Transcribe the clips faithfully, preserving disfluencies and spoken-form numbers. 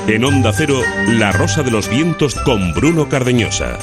En Onda Cero, La Rosa de los Vientos con Bruno Cardeñosa.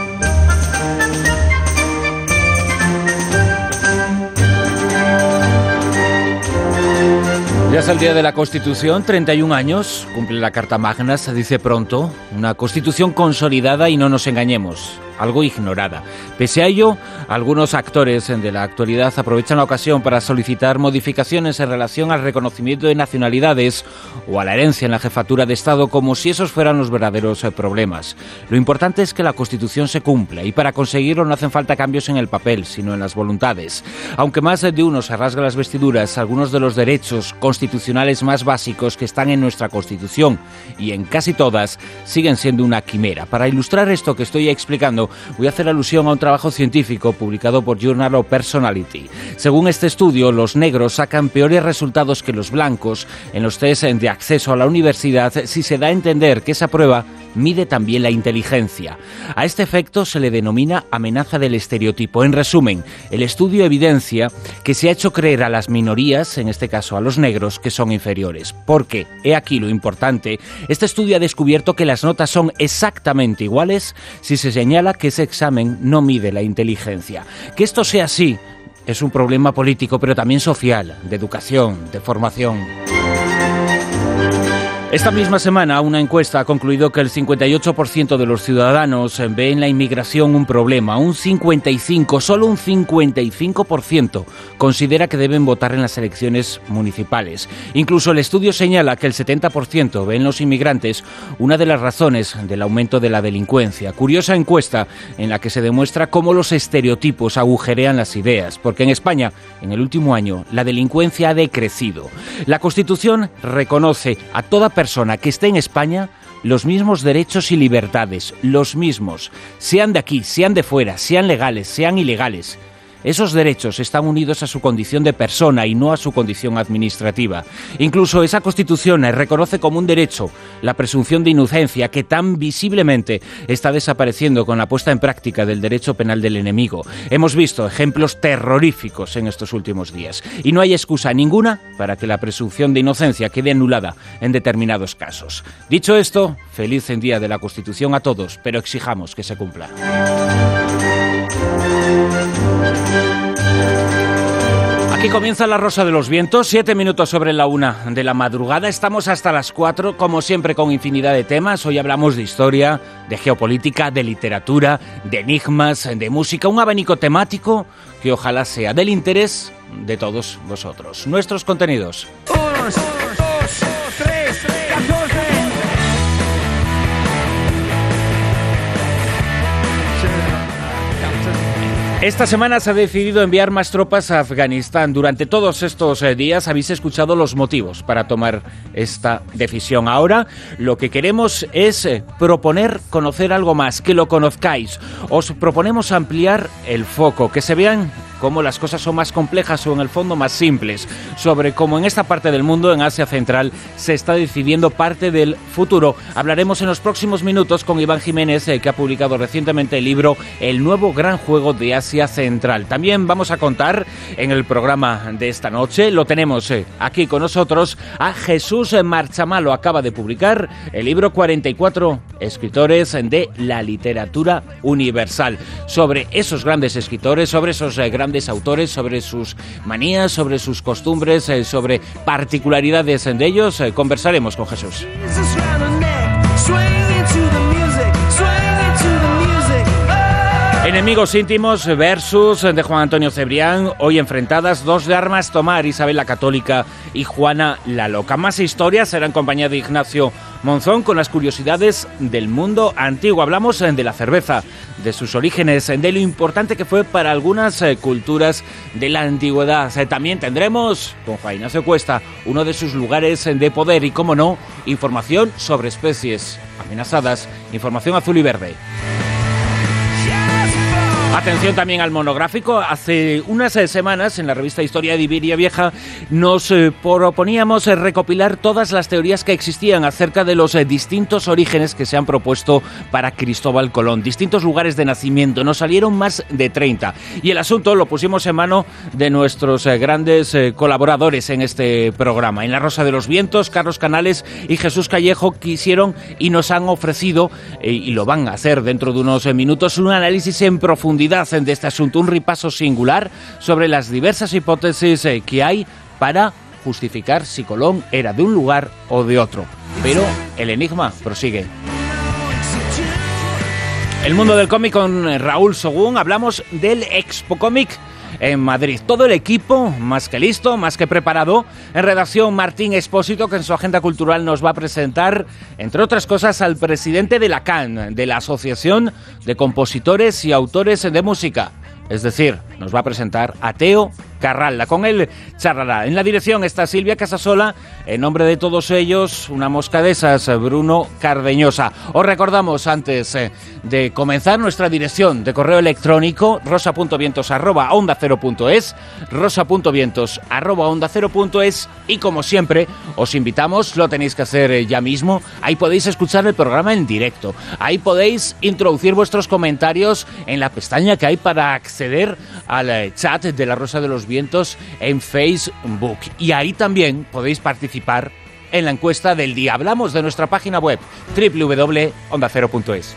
Ya es el día de la Constitución, treinta y un años, cumple la Carta Magna, se dice pronto, una Constitución consolidada y no nos engañemos, algo ignorada. Pese a ello, algunos actores de la actualidad aprovechan la ocasión para solicitar modificaciones en relación al reconocimiento de nacionalidades o a la herencia en la jefatura de Estado, como si esos fueran los verdaderos problemas. Lo importante es que la Constitución se cumpla y para conseguirlo no hacen falta cambios en el papel, sino en las voluntades. Aunque más de uno se rasga las vestiduras, algunos de los derechos constitucionales más básicos que están en nuestra Constitución y en casi todas siguen siendo una quimera. Para ilustrar esto que estoy explicando, voy a hacer alusión a un trabajo científico publicado por Journal of Personality. Según este estudio, los negros sacan peores resultados que los blancos en los test de acceso a la universidad si se da a entender que esa prueba mide también la inteligencia. A este efecto se le denomina amenaza del estereotipo. En resumen, el estudio evidencia que se ha hecho creer a las minorías, en este caso a los negros, que son inferiores. Porque, he aquí lo importante, este estudio ha descubierto que las notas son exactamente iguales si se señala que ese examen no mide la inteligencia. Que esto sea así es un problema político, pero también social, de educación, de formación. Esta misma semana, una encuesta ha concluido que el cincuenta y ocho por ciento de los ciudadanos ve en la inmigración un problema. Un cincuenta y cinco por ciento, solo un cincuenta y cinco por ciento considera que deben votar en las elecciones municipales. Incluso el estudio señala que el setenta por ciento ve en los inmigrantes una de las razones del aumento de la delincuencia. Curiosa encuesta en la que se demuestra cómo los estereotipos agujerean las ideas, porque en España, en el último año, la delincuencia ha decrecido. La Constitución reconoce a toda persona persona que esté en España los mismos derechos y libertades, los mismos, sean de aquí, sean de fuera, sean legales, sean ilegales. Esos derechos están unidos a su condición de persona y no a su condición administrativa. Incluso esa Constitución reconoce como un derecho la presunción de inocencia que tan visiblemente está desapareciendo con la puesta en práctica del derecho penal del enemigo. Hemos visto ejemplos terroríficos en estos últimos días y no hay excusa ninguna para que la presunción de inocencia quede anulada en determinados casos. Dicho esto, feliz Día de la Constitución a todos, pero exijamos que se cumpla. Aquí comienza La Rosa de los Vientos, siete minutos sobre la una de la madrugada. Estamos hasta las cuatro, como siempre, con infinidad de temas. Hoy hablamos de historia, de geopolítica, de literatura, de enigmas, de música. Un abanico temático que ojalá sea del interés de todos vosotros. Nuestros contenidos. Uno, dos, dos, tres, catorce. Esta semana se ha decidido enviar más tropas a Afganistán. Durante todos estos eh, días habéis escuchado los motivos para tomar esta decisión. Ahora lo que queremos es eh, proponer conocer algo más, que lo conozcáis. Os proponemos ampliar el foco, que se vean cómo las cosas son más complejas o en el fondo más simples, sobre cómo en esta parte del mundo, en Asia Central, se está decidiendo parte del futuro. Hablaremos en los próximos minutos con Iván Jiménez, eh, que ha publicado recientemente el libro El nuevo gran juego de Asia Central. También vamos a contar en el programa de esta noche, lo tenemos eh, aquí con nosotros, a Jesús Marchamalo. Acaba de publicar el libro cuarenta y cuatro escritores de la literatura universal. Sobre esos grandes escritores, sobre esos eh, grandes autores, sobre sus manías, sobre sus costumbres, eh, sobre particularidades de ellos, eh, conversaremos con Jesús. Enemigos íntimos versus de Juan Antonio Cebrián, hoy enfrentadas dos de armas tomar, Isabel la Católica y Juana la Loca. Más historias será en compañía de Ignacio Monzón con las curiosidades del mundo antiguo. Hablamos de la cerveza, de sus orígenes, de lo importante que fue para algunas eh, culturas de la antigüedad. Eh, también tendremos con Juan Ignacio Cuesta uno de sus lugares de poder y, como no, información sobre especies amenazadas, información azul y verde. Atención también al monográfico. Hace unas eh, semanas en la revista Historia de Iberia Vieja nos eh, proponíamos eh, recopilar todas las teorías que existían acerca de los eh, distintos orígenes que se han propuesto para Cristóbal Colón, distintos lugares de nacimiento. Nos salieron más de treinta y el asunto lo pusimos en mano de nuestros eh, grandes eh, colaboradores en este programa. En La Rosa de los Vientos, Carlos Canales y Jesús Callejo quisieron y nos han ofrecido, eh, y lo van a hacer dentro de unos eh, minutos, un análisis en profundidad de este asunto, un repaso singular sobre las diversas hipótesis eh, que hay para justificar si Colón era de un lugar o de otro. Pero el enigma prosigue. El mundo del cómic con Raúl Sogún. Hablamos del Expo Cómic en Madrid. Todo el equipo, más que listo, más que preparado. En redacción, Martín Expósito, que en su agenda cultural nos va a presentar, entre otras cosas, al presidente de la C A N, de la Asociación de Compositores y Autores de Música. Es decir, nos va a presentar a Teo Carralda. Con él charlará. En la dirección está Silvia Casasola. En nombre de todos ellos, una mosca de esas, Bruno Cardeñosa. Os recordamos, antes eh, de comenzar, nuestra dirección de correo electrónico, rosa punto vientos arroba onda cero punto es, rosa punto vientos arroba onda cero punto es, y como siempre, os invitamos, lo tenéis que hacer eh, ya mismo, ahí podéis escuchar el programa en directo, ahí podéis introducir vuestros comentarios en la pestaña que hay para acceder al eh, chat de La Rosa de los Vientos en Facebook, y ahí también podéis participar en la encuesta del día. Hablamos de nuestra página web doble u doble u doble u punto onda cero punto es.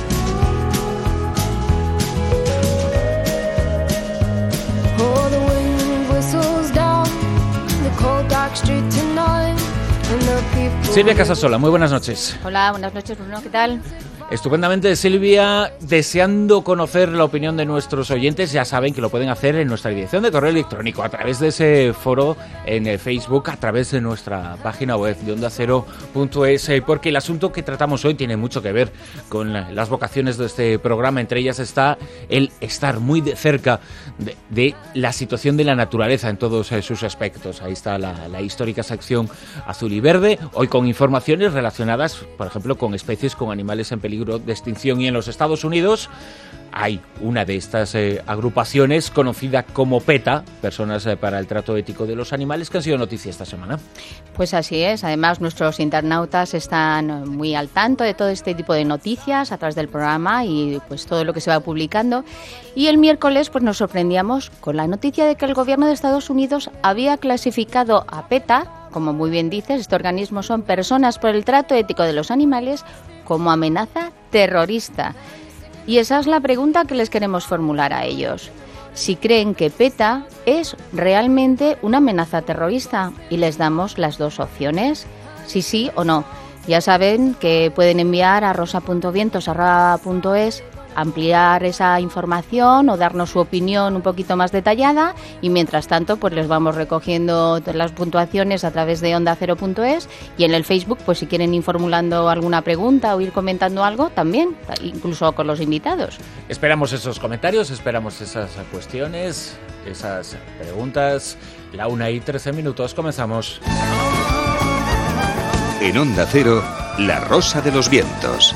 Silvia Casasola, muy buenas noches. Hola, buenas noches, Bruno, ¿qué tal? Estupendamente, Silvia, deseando conocer la opinión de nuestros oyentes. Ya saben que lo pueden hacer en nuestra dirección de correo electrónico, a través de ese foro en el Facebook, a través de nuestra página web de onda cero punto es, porque el asunto que tratamos hoy tiene mucho que ver con las vocaciones de este programa. Entre ellas está el estar muy de cerca de, de la situación de la naturaleza en todos sus aspectos. Ahí está la, la histórica sección azul y verde, hoy con informaciones relacionadas, por ejemplo, con especies, con animales en peligro de extinción. Y en los Estados Unidos hay una de estas eh, agrupaciones conocida como PETA, Personas eh, para el Trato Ético de los Animales, que han sido noticia esta semana. Pues así es. Además, nuestros internautas están muy al tanto de todo este tipo de noticias a través del programa y pues todo lo que se va publicando. Y el miércoles pues nos sorprendíamos con la noticia de que el gobierno de Estados Unidos había clasificado a PETA, como muy bien dices, este organismo son Personas por el Trato Ético de los Animales, como amenaza terrorista. Y esa es la pregunta que les queremos formular a ellos. Si creen que PETA es realmente una amenaza terrorista, y les damos las dos opciones, si sí o no. Ya saben que pueden enviar a rosa punto vientos arroba onda cero punto es, ampliar esa información o darnos su opinión un poquito más detallada, y mientras tanto pues les vamos recogiendo las puntuaciones a través de onda cero punto es, y en el Facebook pues si quieren ir formulando alguna pregunta o ir comentando algo también, incluso con los invitados. Esperamos esos comentarios, esperamos esas cuestiones, esas preguntas. La una y trece minutos, comenzamos. En Onda Cero, La Rosa de los Vientos.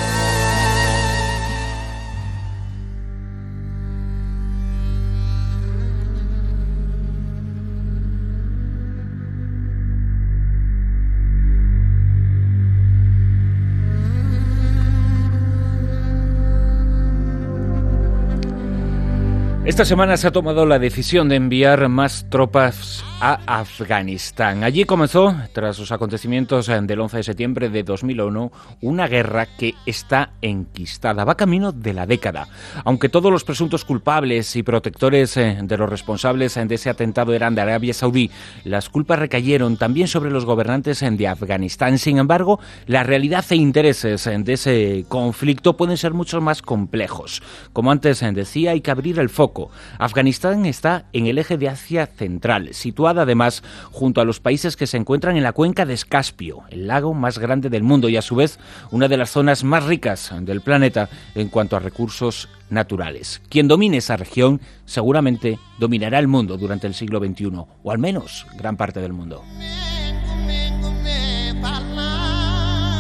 Esta semana se ha tomado la decisión de enviar más tropas a Afganistán. Allí comenzó, tras los acontecimientos del once de septiembre de dos mil uno, una guerra que está enquistada, va camino de la década. Aunque todos los presuntos culpables y protectores de los responsables de ese atentado eran de Arabia Saudí, las culpas recayeron también sobre los gobernantes de Afganistán. Sin embargo, la realidad e intereses de ese conflicto pueden ser mucho más complejos. Como antes decía, hay que abrir el foco. Afganistán está en el eje de Asia Central, situada además junto a los países que se encuentran en la cuenca de Caspio, el lago más grande del mundo y a su vez una de las zonas más ricas del planeta en cuanto a recursos naturales. Quien domine esa región seguramente dominará el mundo durante el siglo veintiuno, o al menos gran parte del mundo.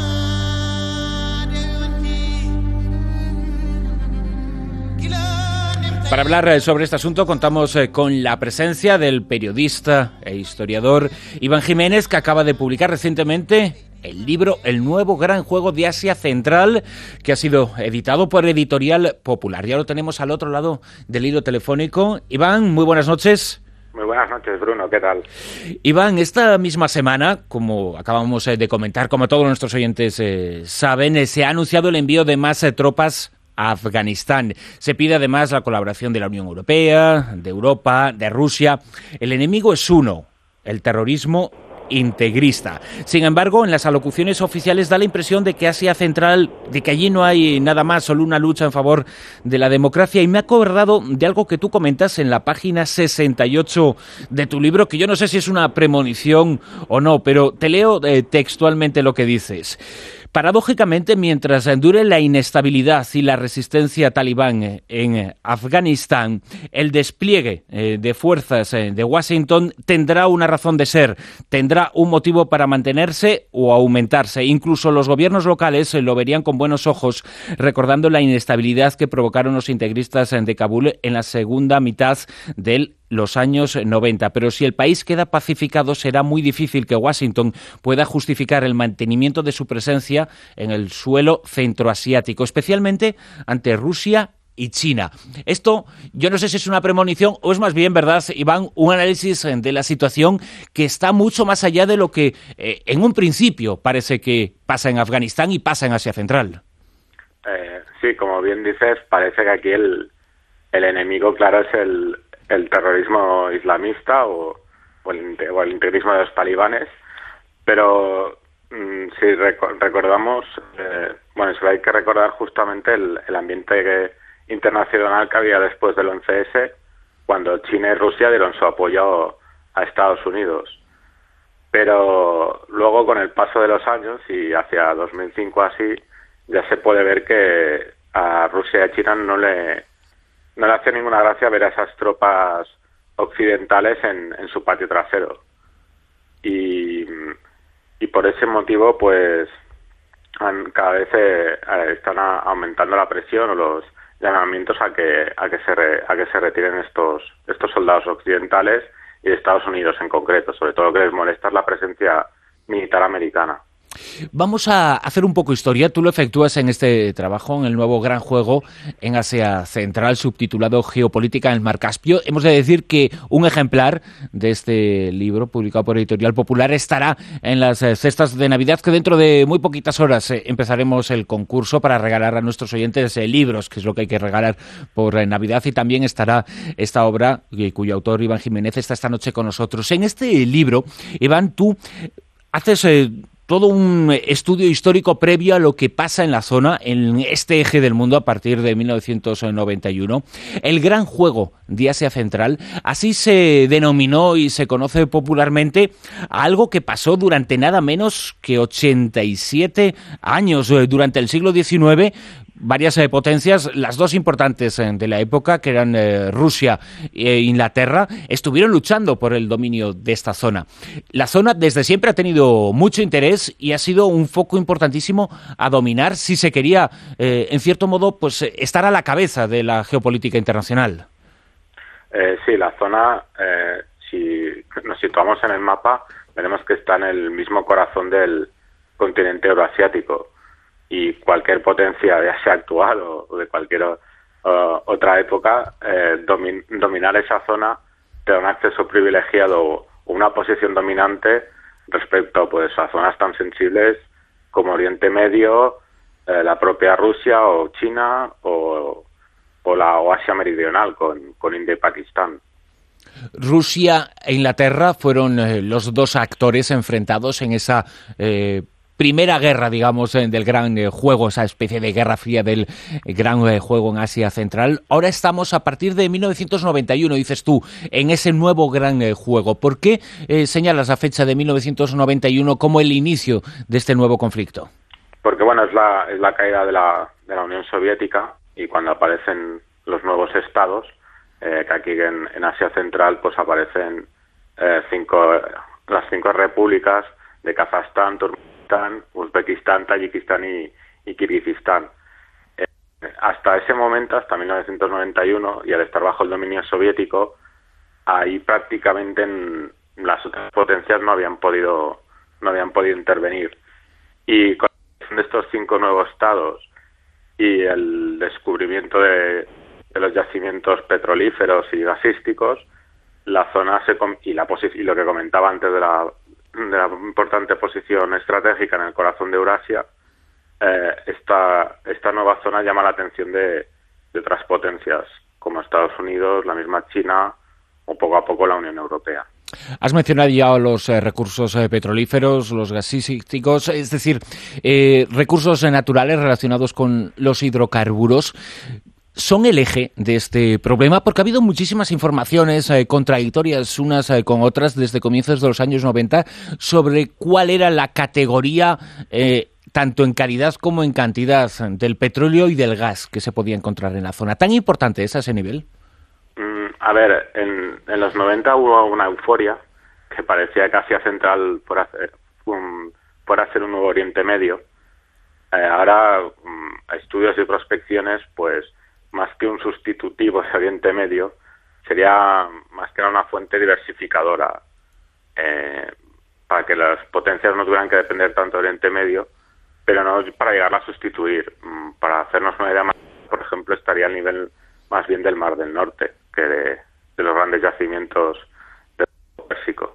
Killer Para hablar sobre este asunto contamos con la presencia del periodista e historiador Iván Jiménez, que acaba de publicar recientemente el libro El nuevo gran juego de Asia Central, que ha sido editado por Editorial Popular. Ya lo tenemos al otro lado del hilo telefónico. Iván, muy buenas noches. Muy buenas noches, Bruno, ¿qué tal? Iván, esta misma semana, como acabamos de comentar, como todos nuestros oyentes eh, saben, eh, se ha anunciado el envío de más eh, tropas a Afganistán. Se pide además la colaboración de la Unión Europea, de Europa, de Rusia. El enemigo es uno, el terrorismo integrista. Sin embargo, en las alocuciones oficiales da la impresión de que Asia Central, de que allí no hay nada más, solo una lucha en favor de la democracia. Y me he acordado de algo que tú comentas en la página sesenta y ocho de tu libro, que yo no sé si es una premonición o no, pero te leo eh, textualmente lo que dices. Paradójicamente, mientras dure la inestabilidad y la resistencia talibán en Afganistán, el despliegue de fuerzas de Washington tendrá una razón de ser, tendrá un motivo para mantenerse o aumentarse. Incluso los gobiernos locales lo verían con buenos ojos, recordando la inestabilidad que provocaron los integristas de Kabul en la segunda mitad del los años noventa. Pero si el país queda pacificado, será muy difícil que Washington pueda justificar el mantenimiento de su presencia en el suelo centroasiático, especialmente ante Rusia y China. Esto, yo no sé si es una premonición o es más bien, ¿verdad, Iván?, un análisis de la situación que está mucho más allá de lo que eh, en un principio parece que pasa en Afganistán y pasa en Asia Central. Eh, sí, como bien dices, parece que aquí el, el enemigo, claro, es el el terrorismo islamista o, o, el, o el integrismo de los talibanes, pero mmm, si reco- recordamos, eh, bueno, solo hay que recordar justamente el, el ambiente que, internacional que había después del once ese, cuando China y Rusia dieron su apoyo a Estados Unidos. Pero luego, con el paso de los años, y hacia dos mil cinco así, ya se puede ver que a Rusia y a China no le no le hace ninguna gracia ver a esas tropas occidentales en, en su patio trasero. Y, y por ese motivo, pues, han, cada vez eh, están a, aumentando la presión o los llamamientos a que a que se re, a que se retiren estos estos soldados occidentales y de Estados Unidos en concreto. Sobre todo lo que les molesta es la presencia militar americana. Vamos a hacer un poco historia. Tú lo efectúas en este trabajo, en el nuevo gran juego en Asia Central, subtitulado Geopolítica en el Mar Caspio. Hemos de decir que un ejemplar de este libro, publicado por Editorial Popular, estará en las eh, cestas de Navidad, que dentro de muy poquitas horas eh, empezaremos el concurso para regalar a nuestros oyentes eh, libros, que es lo que hay que regalar por eh, Navidad. Y también estará esta obra, eh, cuyo autor, Iván Jiménez, está esta noche con nosotros. En este libro, Iván, tú haces Eh, todo un estudio histórico previo a lo que pasa en la zona, en este eje del mundo a partir de mil novecientos noventa y uno. El gran juego de Asia Central, así se denominó y se conoce popularmente a algo que pasó durante nada menos que ochenta y siete años, durante el siglo diecinueve. Varias eh, potencias, las dos importantes eh, de la época, que eran eh, Rusia e Inglaterra, estuvieron luchando por el dominio de esta zona. La zona desde siempre ha tenido mucho interés y ha sido un foco importantísimo a dominar si se quería, eh, en cierto modo, pues estar a la cabeza de la geopolítica internacional. Eh, sí, la zona, eh, si nos situamos en el mapa, veremos que está en el mismo corazón del continente euroasiático. Y cualquier potencia, ya sea actual o, o de cualquier uh, otra época, eh, domin, dominar esa zona te da un acceso privilegiado o una posición dominante respecto, pues, a zonas tan sensibles como Oriente Medio, eh, la propia Rusia o China o, o la o Asia Meridional con, con India y Pakistán. Rusia e Inglaterra fueron eh, los dos actores enfrentados en esa eh, primera guerra, digamos, del gran eh, juego, esa especie de guerra fría del eh, gran eh, juego en Asia Central. Ahora estamos a partir de mil novecientos noventa y uno, dices tú, en ese nuevo gran eh, juego. ¿Por qué eh, señalas la fecha de mil novecientos noventa y uno como el inicio de este nuevo conflicto? Porque, bueno, es la, es la caída de la, de la Unión Soviética y cuando aparecen los nuevos estados, eh, que aquí en, en Asia Central pues aparecen eh, cinco, las cinco repúblicas de Kazajstán, Turkmenistán, Uzbekistán, Tayikistán y, y Kirguistán. Eh, hasta ese momento, hasta mil novecientos noventa y uno, y al estar bajo el dominio soviético, ahí prácticamente en las otras potencias no habían podido no habían podido intervenir. Y con la creación de estos cinco nuevos estados y el descubrimiento de, de los yacimientos petrolíferos y gasísticos, la zona se y la posi y lo que comentaba antes de la, de la importante posición estratégica en el corazón de Eurasia, eh, esta esta nueva zona llama la atención de, de otras potencias como Estados Unidos, la misma China o poco a poco la Unión Europea. Has mencionado ya los eh, recursos eh, petrolíferos, los gasísticos, es decir, eh, recursos naturales relacionados con los hidrocarburos. ¿Son el eje de este problema? Porque ha habido muchísimas informaciones eh, contradictorias unas eh, con otras desde comienzos de los años noventa sobre cuál era la categoría, eh, tanto en calidad como en cantidad, del petróleo y del gas que se podía encontrar en la zona. ¿Tan importante es a ese nivel? A ver, en, en los noventa hubo una euforia que parecía que Asia Central fuera, un, fuera a ser un nuevo Oriente Medio. Eh, ahora, um, estudios y prospecciones, pues más que un sustitutivo de Oriente Medio, sería más que una fuente diversificadora eh, para que las potencias no tuvieran que depender tanto de Oriente Medio, pero no para llegar a sustituir. Um, para hacernos una idea más, por ejemplo, estaría al nivel más bien del Mar del Norte que de, de los grandes yacimientos del Pérsico.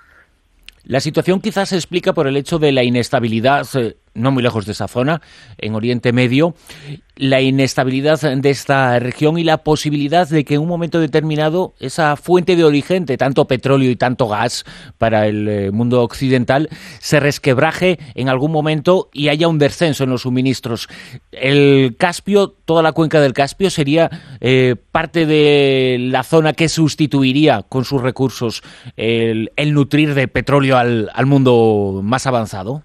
La situación quizás se explica por el hecho de la inestabilidad, eh, no muy lejos de esa zona, en Oriente Medio, la inestabilidad de esta región y la posibilidad de que en un momento determinado esa fuente de origen de tanto petróleo y tanto gas para el eh, mundo occidental se resquebraje en algún momento y haya un descenso en los suministros. El Caspio, toda la cuenca del Caspio, sería eh, parte de la zona que sustituiría con sus recursos el, el nutrir de petróleo al, al mundo más avanzado.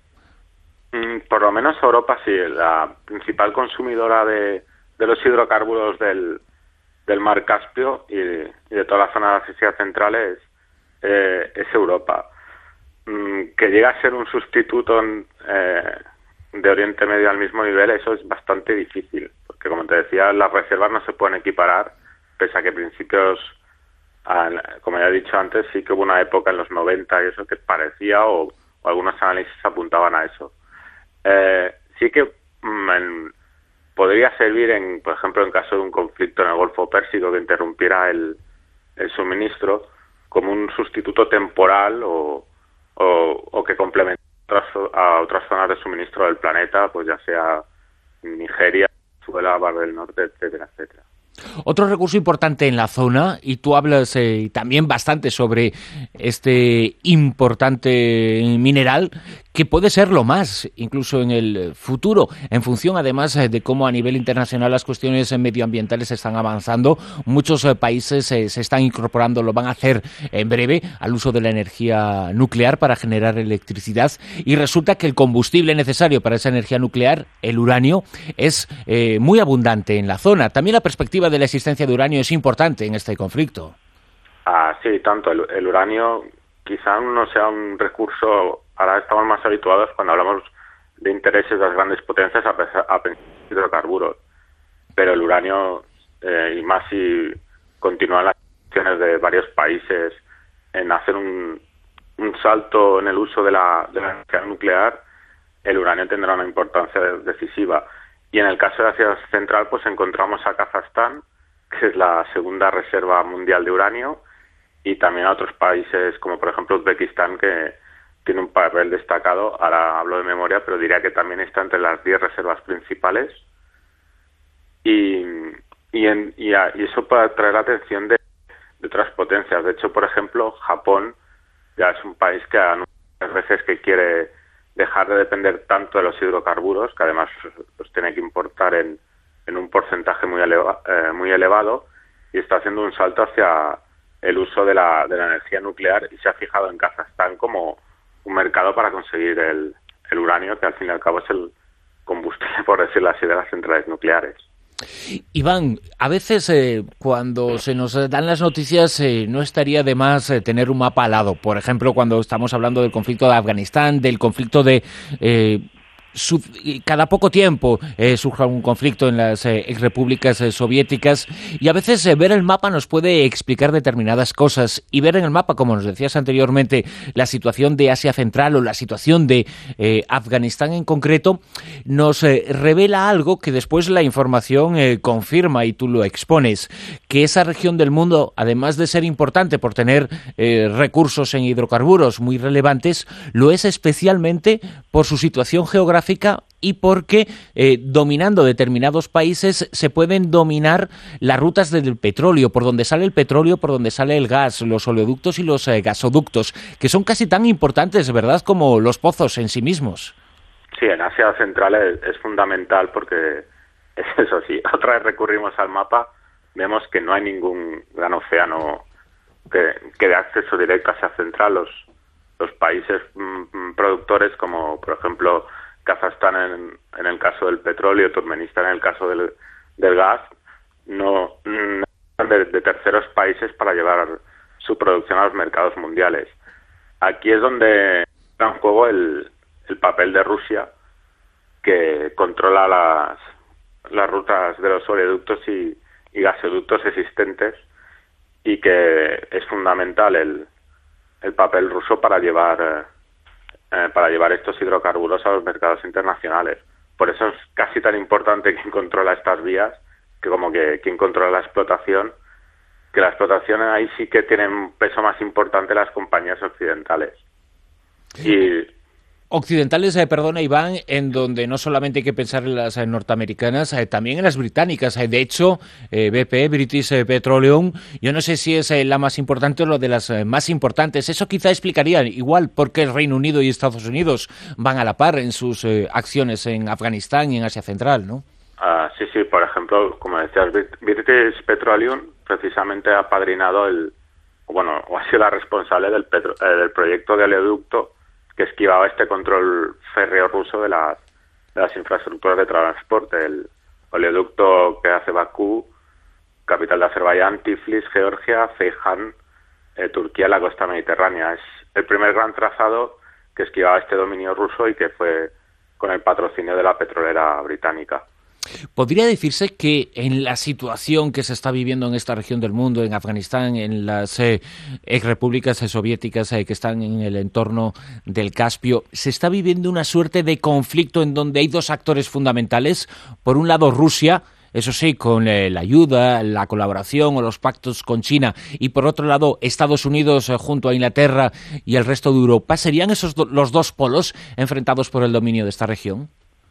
Por lo menos Europa sí, la principal consumidora de, de los hidrocarburos del, del mar Caspio y de, y de toda la zona de Asia Central es, eh, es Europa. Mm, que llegue a ser un sustituto en, eh, de Oriente Medio al mismo nivel, eso es bastante difícil, porque como te decía, las reservas no se pueden equiparar, pese a que principios, como ya he dicho antes, sí que hubo una época en los noventa y eso que parecía, o, o algunos análisis apuntaban a eso. Eh, sí que mm, en, podría servir, en, por ejemplo, en caso de un conflicto en el Golfo Pérsico que interrumpiera el, el suministro, como un sustituto temporal o, o, o que complemente a otras zonas de suministro del planeta, pues ya sea Nigeria, Venezuela, Mar del Norte, etcétera, etcétera. Otro recurso importante en la zona, y tú hablas eh, también bastante sobre este importante mineral, que puede serlo más, incluso en el futuro, en función además de cómo a nivel internacional las cuestiones medioambientales están avanzando. Muchos eh, países eh, se están incorporando, lo van a hacer en breve, al uso de la energía nuclear para generar electricidad, y resulta que el combustible necesario para esa energía nuclear, el uranio, es eh, muy abundante en la zona. También la perspectiva de la existencia de uranio es importante en este conflicto. Ah, sí, tanto. El, el uranio quizá no sea un recurso. Ahora estamos más habituados cuando hablamos de intereses de las grandes potencias a pensar en hidrocarburos, pero el uranio, eh, y más si continúan las acciones de varios países en hacer un, un salto en el uso de la, de la energía nuclear, el uranio tendrá una importancia decisiva. Y en el caso de Asia Central, pues encontramos a Kazajstán, que es la segunda reserva mundial de uranio, y también a otros países como por ejemplo Uzbekistán, que tiene un papel destacado. Ahora hablo de memoria, pero diría que también está entre las diez reservas principales. Y, y, en, y, a, y eso para atraer la atención de, de otras potencias. De hecho, por ejemplo, Japón ya es un país que a muchas veces que quiere dejar de depender tanto de los hidrocarburos, que además los tiene que importar en, en un porcentaje muy, eleva, eh, muy elevado, y está haciendo un salto hacia el uso de la, de la energía nuclear, y se ha fijado en Kazajstán como un mercado para conseguir el, el uranio, que al fin y al cabo es el combustible, por decirlo así, de las centrales nucleares. Iván, a veces eh, cuando se nos dan las noticias eh, no estaría de más eh, tener un mapa al lado. Por ejemplo, cuando estamos hablando del conflicto de Afganistán, del conflicto de eh, su, cada poco tiempo eh, surja un conflicto en las eh, exrepúblicas eh, soviéticas y a veces eh, ver el mapa nos puede explicar determinadas cosas y ver en el mapa, como nos decías anteriormente, la situación de Asia Central o la situación de eh, Afganistán en concreto, nos eh, revela algo que después la información eh, confirma y tú lo expones, que esa región del mundo, además de ser importante por tener eh, recursos en hidrocarburos muy relevantes, lo es especialmente por su situación geográfica y porque eh, dominando determinados países se pueden dominar las rutas del petróleo, por donde sale el petróleo, por donde sale el gas, los oleoductos y los eh, gasoductos, que son casi tan importantes, ¿verdad?, como los pozos en sí mismos. Sí, en Asia Central es, es fundamental porque, es eso sí, otra vez recurrimos al mapa, vemos que no hay ningún gran océano que, que dé acceso directo a Asia Central. Los, los países mmm, productores, como por ejemplo Kazajstán en, en el caso del petróleo, Turkmenistán en el caso del, del gas, no, no de, de terceros países para llevar su producción a los mercados mundiales. Aquí es donde entra en juego el, el papel de Rusia, que controla las, las rutas de los oleoductos y, y gasoductos existentes, y que es fundamental el, el papel ruso para llevar eh, para llevar estos hidrocarburos a los mercados internacionales. Por eso es casi tan importante quién controla estas vías que como que quién controla la explotación, que la explotación ahí sí que tienen un peso más importante las compañías occidentales. Y Occidentales, eh, perdona Iván, en donde no solamente hay que pensar en las eh, norteamericanas, eh, también en las británicas. Eh, de hecho, eh, B P, British Petroleum, yo no sé si es eh, la más importante o la de las eh, más importantes. Eso quizá explicaría igual por qué el Reino Unido y Estados Unidos van a la par en sus eh, acciones en Afganistán y en Asia Central, ¿no? Uh, sí, sí, por ejemplo, como decías, British Petroleum precisamente ha padrinado el, bueno, o ha sido la responsable del, petro, eh, del proyecto de oleoducto que esquivaba este control férreo ruso de las, de las infraestructuras de transporte. El oleoducto que hace Bakú, capital de Azerbaiyán, Tiflis, Georgia, Ceyhan, eh, Turquía, la costa mediterránea. Es el primer gran trazado que esquivaba este dominio ruso y que fue con el patrocinio de la petrolera británica. ¿Podría decirse que en la situación que se está viviendo en esta región del mundo, en Afganistán, en las eh, exrepúblicas eh, soviéticas eh, que están en el entorno del Caspio, se está viviendo una suerte de conflicto en donde hay dos actores fundamentales? Por un lado, Rusia, eso sí, con eh, la ayuda, la colaboración o los pactos con China, y por otro lado, Estados Unidos eh, junto a Inglaterra y el resto de Europa. ¿Serían esos do- los dos polos enfrentados por el dominio de esta región?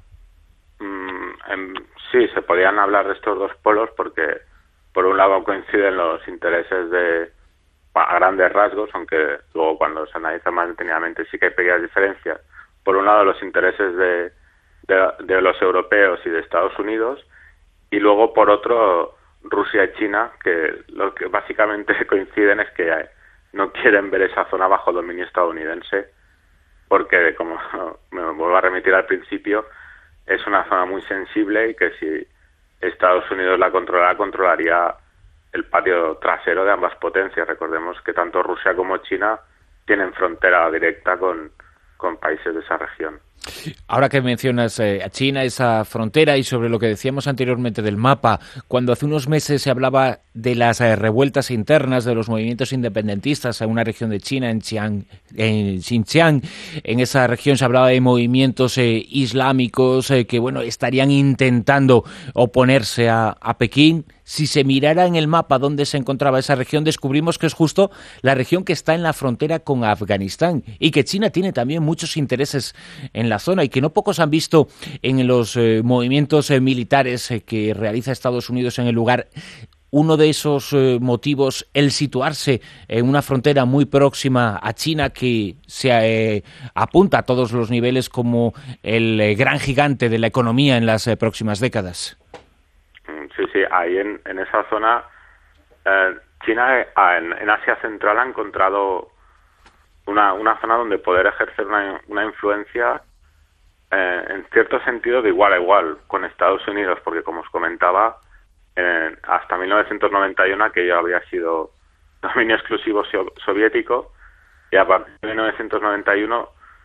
Sí, se podrían hablar de estos dos polos porque, por un lado, coinciden los intereses de, a grandes rasgos, aunque luego cuando se analiza más detenidamente sí que hay pequeñas diferencias. Por un lado, los intereses de, de, de los europeos y de Estados Unidos, y luego, por otro, Rusia y China, que lo que básicamente coinciden es que no quieren ver esa zona bajo dominio estadounidense, porque, como me vuelvo a remitir al principio, es una zona muy sensible y que si Estados Unidos la controlara, controlaría el patio trasero de ambas potencias. Recordemos que tanto Rusia como China tienen frontera directa con, con países de esa región. Ahora que mencionas eh, a China, esa frontera, y sobre lo que decíamos anteriormente del mapa, cuando hace unos meses se hablaba de las eh, revueltas internas de los movimientos independentistas en una región de China, en, Chiang, en Xinjiang, en esa región se hablaba de movimientos eh, islámicos eh, que bueno estarían intentando oponerse a, a Pekín. Si se mirara en el mapa dónde se encontraba esa región, descubrimos que es justo la región que está en la frontera con Afganistán y que China tiene también muchos intereses en la zona y que no pocos han visto en los eh, movimientos eh, militares eh, que realiza Estados Unidos en el lugar. Uno de esos eh, motivos, el situarse en una frontera muy próxima a China que se eh, apunta a todos los niveles como el eh, gran gigante de la economía en las eh, próximas décadas. Sí, sí, ahí en, en esa zona, eh, China en, en Asia Central ha encontrado una, una zona donde poder ejercer una, una influencia eh, en cierto sentido de igual a igual con Estados Unidos, porque como os comentaba, eh, hasta mil novecientos noventa y uno aquello había sido dominio exclusivo so- soviético, y a partir de mil novecientos noventa y uno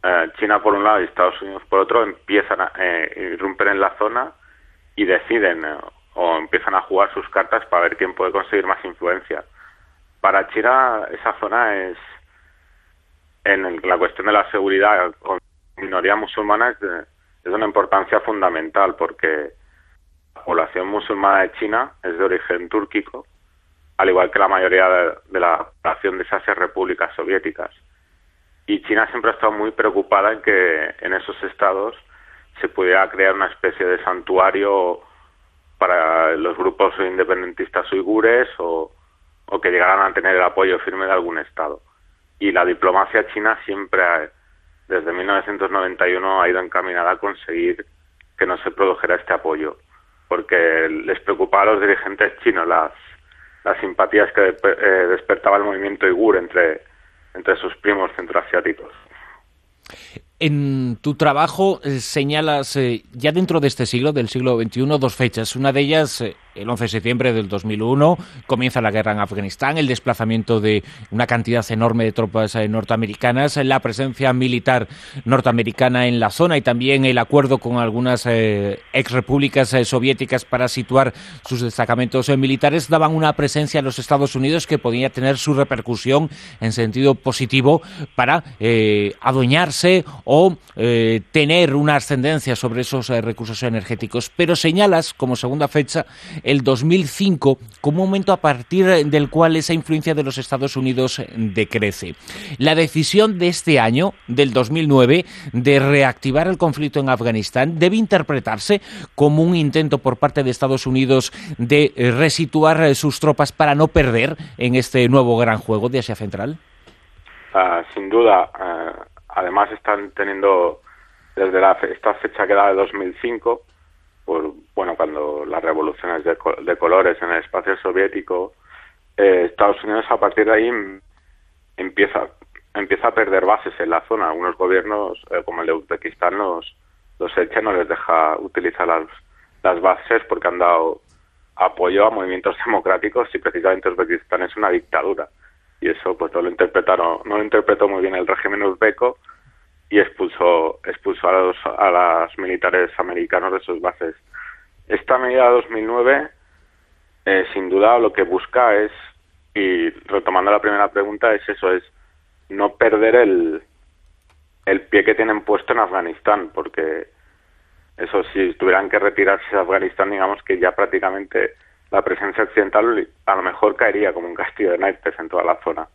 eh, China por un lado y Estados Unidos por otro empiezan a eh, irrumpen en la zona y deciden eh, o empiezan a jugar sus cartas para ver quién puede conseguir más influencia. Para China esa zona es, en el, la cuestión de la seguridad con minoría musulmana, es de, es de una importancia fundamental, porque la población musulmana de China es de origen túrquico, al igual que la mayoría de, de la población de esas repúblicas soviéticas. Y China siempre ha estado muy preocupada en que en esos estados se pudiera crear una especie de santuario para los grupos independentistas uigures o, o que llegaran a tener el apoyo firme de algún estado. Y la diplomacia china siempre, ha, desde mil novecientos noventa y uno, ha ido encaminada a conseguir que no se produjera este apoyo, porque les preocupaba a los dirigentes chinos las, las simpatías que eh, despertaba el movimiento uigur entre, entre sus primos centroasiáticos. En tu trabajo eh, señalas eh, ya dentro de este siglo, del siglo veintiuno, dos fechas. Una de ellas, eh, el once de septiembre del dos mil uno, comienza la guerra en Afganistán, el desplazamiento de una cantidad enorme de tropas eh, norteamericanas, la presencia militar norteamericana en la zona y también el acuerdo con algunas eh, exrepúblicas eh, soviéticas para situar sus destacamentos eh, militares daban una presencia en los Estados Unidos que podía tener su repercusión en sentido positivo para eh, adueñarse o eh, tener una ascendencia sobre esos eh, recursos energéticos. Pero señalas como segunda fecha el dos mil cinco como un momento a partir del cual esa influencia de los Estados Unidos decrece. La decisión de este año, del dos mil nueve, de reactivar el conflicto en Afganistán debe interpretarse como un intento por parte de Estados Unidos de eh, resituar eh, sus tropas para no perder en este nuevo gran juego de Asia Central. Uh, sin duda. Uh... Además están teniendo, desde la fe, esta fecha que da de dos mil cinco, por, bueno, cuando las revoluciones de, de colores en el espacio soviético, eh, Estados Unidos a partir de ahí empieza empieza a perder bases en la zona. Algunos gobiernos, eh, como el de Uzbekistán, los, los echa, no les deja utilizar las, las bases porque han dado apoyo a movimientos democráticos y precisamente Uzbekistán es una dictadura. Y eso pues no lo interpretaron, no lo interpretó muy bien el régimen uzbeco y expulsó expulsó a los a los militares americanos de sus bases. Esta medida de dos mil nueve eh, sin duda lo que busca es, y retomando la primera pregunta, es eso, es no perder el el pie que tienen puesto en Afganistán, porque eso, si tuvieran que retirarse de Afganistán, digamos que ya prácticamente la presencia occidental a lo mejor caería como un castillo de naipes en toda la zona.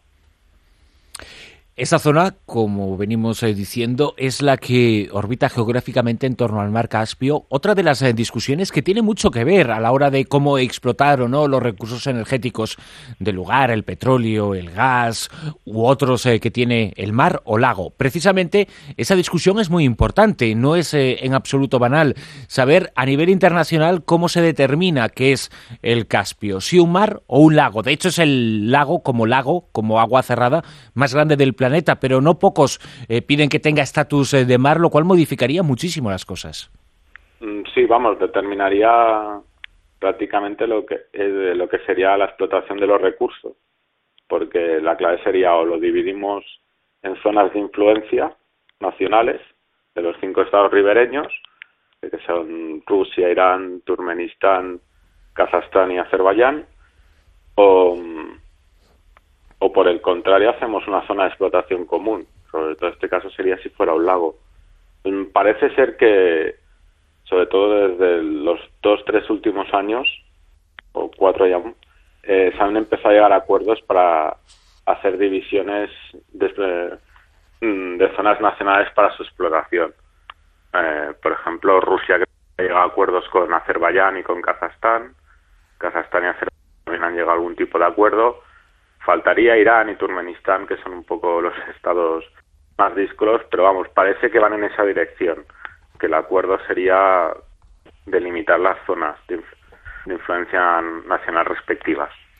Esa zona, como venimos eh, diciendo, es la que orbita geográficamente en torno al mar Caspio. Otra de las eh, discusiones que tiene mucho que ver a la hora de cómo explotar o no los recursos energéticos del lugar, el petróleo, el gas u otros eh, que tiene el mar o lago. Precisamente esa discusión es muy importante, no es eh, en absoluto banal saber a nivel internacional cómo se determina qué es el Caspio, si un mar o un lago. De hecho es el lago como lago, como agua cerrada, más grande del planeta, pero no pocos eh, piden que tenga estatus eh, de mar, lo cual modificaría muchísimo las cosas. Sí, vamos, determinaría prácticamente lo que eh, lo que sería la explotación de los recursos, porque la clave sería o lo dividimos en zonas de influencia nacionales de los cinco estados ribereños, que son Rusia, Irán, Turkmenistán, Kazajstán y Azerbaiyán, o o por el contrario hacemos una zona de explotación común. Sobre todo en este caso sería si fuera un lago. Parece ser que, sobre todo desde los dos, tres últimos años, o cuatro ya, eh, se han empezado a llegar a acuerdos para hacer divisiones de, de zonas nacionales para su exploración. Eh, por ejemplo, Rusia ha llegado a acuerdos con Azerbaiyán y con Kazajstán. Kazajstán y Azerbaiyán también han llegado a algún tipo de acuerdo. Faltaría Irán y Turkmenistán, que son un poco los estados más díscolos, pero vamos, parece que van en esa dirección, que el acuerdo sería delimitar las zonas de, inf- de influencia nacional respectivas.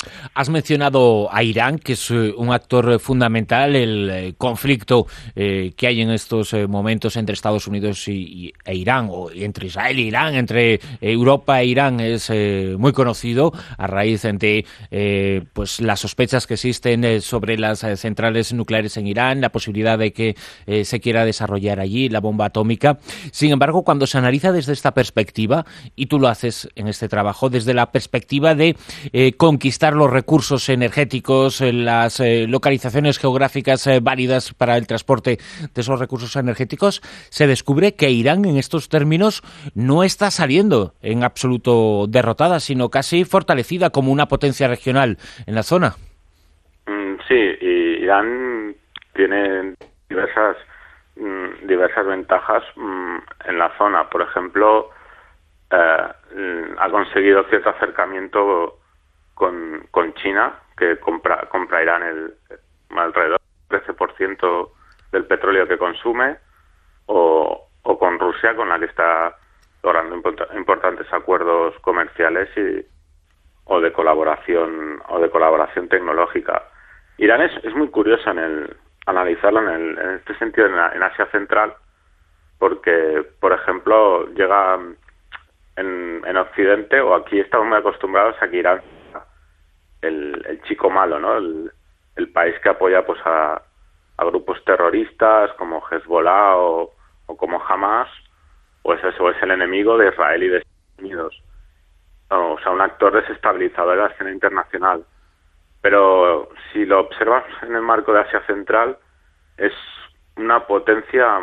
Has mencionado a Irán, que es eh, un actor fundamental. El eh, conflicto eh, que hay en estos eh, momentos entre Estados Unidos y, y, e Irán, o entre Israel e Irán, entre Europa e Irán, es eh, muy conocido a raíz de eh, pues las sospechas que existen eh, sobre las eh, centrales nucleares en Irán, la posibilidad de que eh, se quiera desarrollar allí la bomba atómica. Sin embargo, cuando se analiza desde esta perspectiva, y tú lo haces en este trabajo, desde la perspectiva de eh, conquistar los recursos energéticos, las eh, localizaciones geográficas eh, válidas para el transporte de esos recursos energéticos, se descubre que Irán en estos términos no está saliendo en absoluto derrotada, sino casi fortalecida como una potencia regional en la zona. Mm, sí, y Irán tiene diversas, mm, diversas ventajas mm, en la zona. Por ejemplo, eh, ha conseguido cierto acercamiento Con, con China, que compra, compra Irán el, alrededor del trece por ciento del petróleo que consume, o, o con Rusia, con la que está logrando import, importantes acuerdos comerciales y, o de colaboración o de colaboración tecnológica. Irán es, es muy curioso en el analizarlo en, el, en este sentido en, la, en Asia Central, porque, por ejemplo, llega en, en Occidente, o aquí estamos muy acostumbrados a que Irán El, el chico malo, ¿no? El, el país que apoya pues a, a grupos terroristas como Hezbollah o, o como Hamas, pues eso es el enemigo de Israel y de Estados Unidos. No, o sea, un actor desestabilizador de la escena internacional. Pero si lo observas en el marco de Asia Central, es una potencia,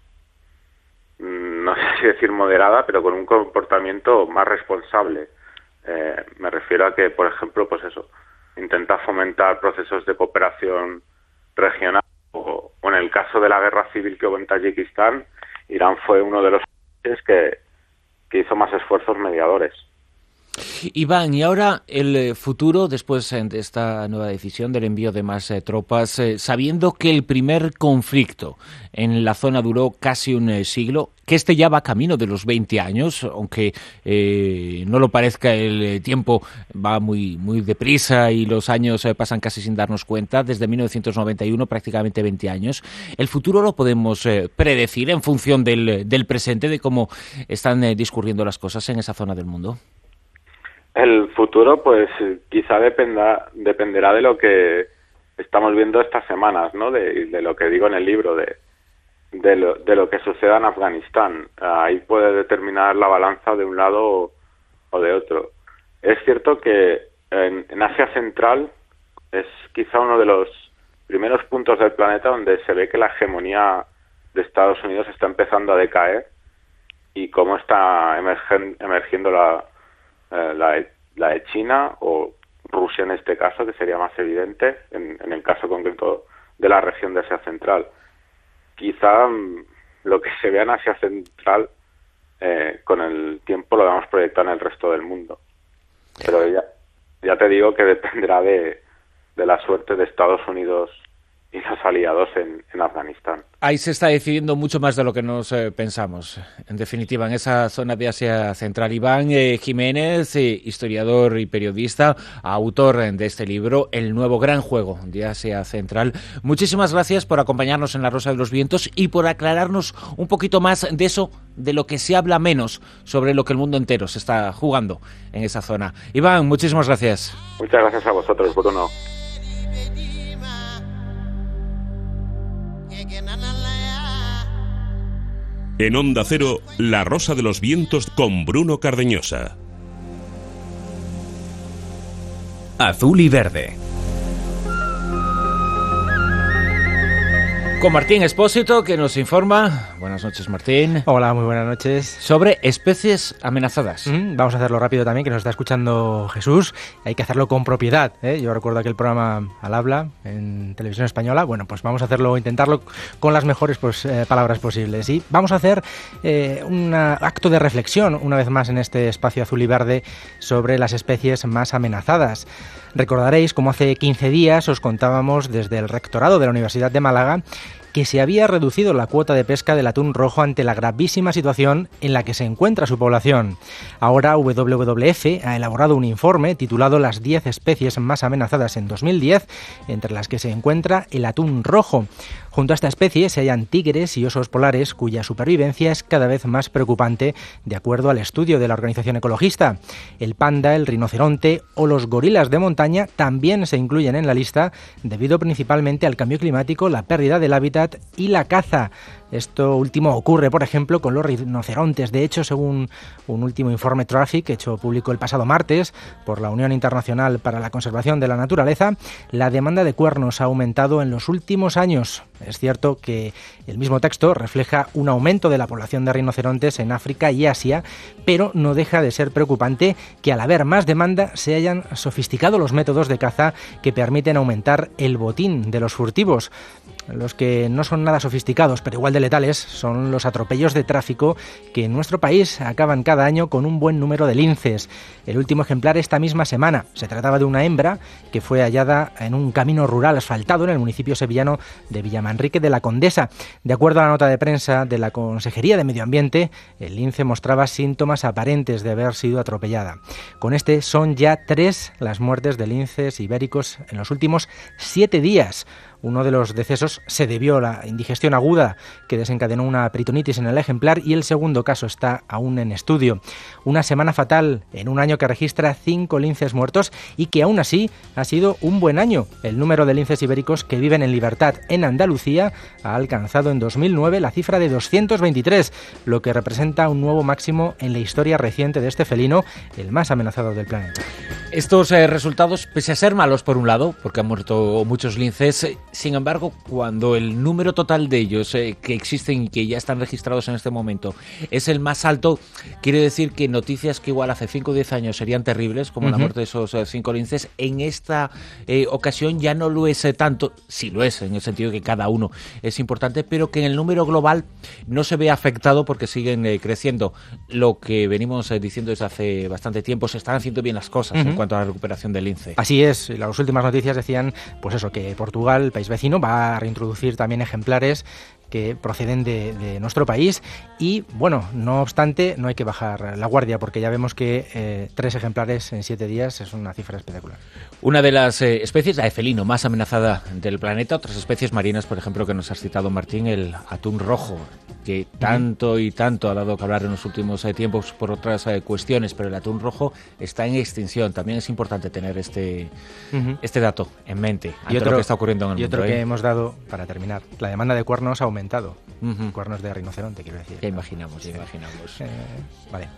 no sé si decir moderada, pero con un comportamiento más responsable. Eh, me refiero a que, por ejemplo, pues eso, intenta fomentar procesos de cooperación regional, o, o en el caso de la guerra civil que hubo en Tayikistán, Irán fue uno de los países que, que hizo más esfuerzos mediadores. Iván, y ahora el futuro, después de esta nueva decisión del envío de más eh, tropas, eh, sabiendo que el primer conflicto en la zona duró casi un eh, siglo, que este ya va camino de los veinte años, aunque eh, no lo parezca, el tiempo va muy muy deprisa y los años eh, pasan casi sin darnos cuenta, desde mil novecientos noventa y uno, prácticamente veinte años. ¿El futuro lo podemos eh, predecir en función del, del presente, de cómo están eh, discurriendo las cosas en esa zona del mundo? El futuro, pues quizá dependa, dependerá de lo que estamos viendo estas semanas, ¿no? De, de lo que digo en el libro, de, de, lo, de lo que suceda en Afganistán. Ahí puede determinar la balanza de un lado o, o de otro. Es cierto que en, en Asia Central es quizá uno de los primeros puntos del planeta donde se ve que la hegemonía de Estados Unidos está empezando a decaer, y cómo está emergen, emergiendo la La, la de China o Rusia en este caso, que sería más evidente en, en el caso concreto de la región de Asia Central. Quizá um, lo que se vea en Asia Central eh, con el tiempo lo vamos a proyectar en el resto del mundo, pero ya, ya te digo que dependerá de, de la suerte de Estados Unidos y los aliados en, en Afganistán. Ahí se está decidiendo mucho más de lo que nos eh, pensamos. En definitiva, en esa zona de Asia Central. Iván eh, Jiménez, eh, historiador y periodista, autor de este libro, El nuevo gran juego de Asia Central. Muchísimas gracias por acompañarnos en La Rosa de los Vientos y por aclararnos un poquito más de eso, de lo que se habla menos, sobre lo que el mundo entero se está jugando en esa zona. Iván, muchísimas gracias. Muchas gracias a vosotros, Bruno. En Onda Cero, La Rosa de los Vientos con Bruno Cardeñosa. Azul y verde. Con Martín Expósito, que nos informa. Buenas noches, Martín. Hola, muy buenas noches. Sobre especies amenazadas. Mm, vamos a hacerlo rápido también, que nos está escuchando Jesús. Hay que hacerlo con propiedad, ¿eh? Yo recuerdo aquel programa Al Habla en Televisión Española. Bueno, pues vamos a hacerlo, intentarlo con las mejores pues, eh, palabras posibles. Y vamos a hacer eh, un acto de reflexión, una vez más en este espacio azul y verde, sobre las especies más amenazadas. Recordaréis como hace quince días os contábamos desde el rectorado de la Universidad de Málaga que se había reducido la cuota de pesca del atún rojo ante la gravísima situación en la que se encuentra su población. Ahora W W F ha elaborado un informe titulado Las diez especies más amenazadas en dos mil diez, entre las que se encuentra el atún rojo. Junto a esta especie se hallan tigres y osos polares, cuya supervivencia es cada vez más preocupante, de acuerdo al estudio de la organización ecologista. El panda, el rinoceronte o los gorilas de montaña también se incluyen en la lista, debido principalmente al cambio climático, la pérdida del hábitat y la caza. Esto último ocurre, por ejemplo, con los rinocerontes. De hecho, según un último informe Traffic, hecho público el pasado martes por la Unión Internacional para la Conservación de la Naturaleza, la demanda de cuernos ha aumentado en los últimos años. Es cierto que el mismo texto refleja un aumento de la población de rinocerontes en África y Asia, pero no deja de ser preocupante que al haber más demanda se hayan sofisticado los métodos de caza que permiten aumentar el botín de los furtivos. Los que no son nada sofisticados, pero igual de letales, son los atropellos de tráfico que en nuestro país acaban cada año con un buen número de linces. El último ejemplar esta misma semana. Se trataba de una hembra que fue hallada en un camino rural asfaltado en el municipio sevillano de Villamanrique de la Condesa. De acuerdo a la nota de prensa de la Consejería de Medio Ambiente, el lince mostraba síntomas aparentes de haber sido atropellada. Con este son ya tres las muertes de linces ibéricos en los últimos siete días. Uno de los decesos se debió a la indigestión aguda que desencadenó una peritonitis en el ejemplar y el segundo caso está aún en estudio. Una semana fatal en un año que registra cinco linces muertos y que aún así ha sido un buen año. El número de linces ibéricos que viven en libertad en Andalucía ha alcanzado en dos mil nueve la cifra de doscientos veintitrés, lo que representa un nuevo máximo en la historia reciente de este felino, el más amenazado del planeta. Estos eh, resultados, pese a ser malos por un lado, porque han muerto muchos linces, eh, sin embargo, cuando el número total de ellos eh, que existen y que ya están registrados en este momento es el más alto, quiere decir que noticias que igual hace cinco o diez años serían terribles, como uh-huh. la muerte de esos eh, cinco linces, en esta eh, ocasión ya no lo es eh, tanto, sí lo es, en el sentido de que cada uno es importante, pero que en el número global no se ve afectado porque siguen eh, creciendo. Lo que venimos eh, diciendo desde hace bastante tiempo, se están haciendo bien las cosas uh-huh. en cuanto a la recuperación del lince. Así es, las últimas noticias decían, pues eso, que Portugal, el país vecino, va a reintroducir también ejemplares que proceden de, de nuestro país y, bueno, no obstante, no hay que bajar la guardia porque ya vemos que eh, tres ejemplares en siete días es una cifra espectacular. Una de las eh, especies, la de felino, más amenazada del planeta, otras especies marinas, por ejemplo, que nos has citado, Martín, el atún rojo, que tanto y tanto ha dado que hablar en los últimos eh, tiempos por otras eh, cuestiones, pero el atún rojo está en extinción. También es importante tener este, uh-huh. este dato en mente ante y otro, lo que está ocurriendo en el y mundo. Y otro ¿eh? que hemos dado, para terminar, la demanda de cuernos ha aumentado. Uh-huh. Cuernos de rinoceronte, quiero decir. Ya imaginamos, ya sí. imaginamos. Eh, vale.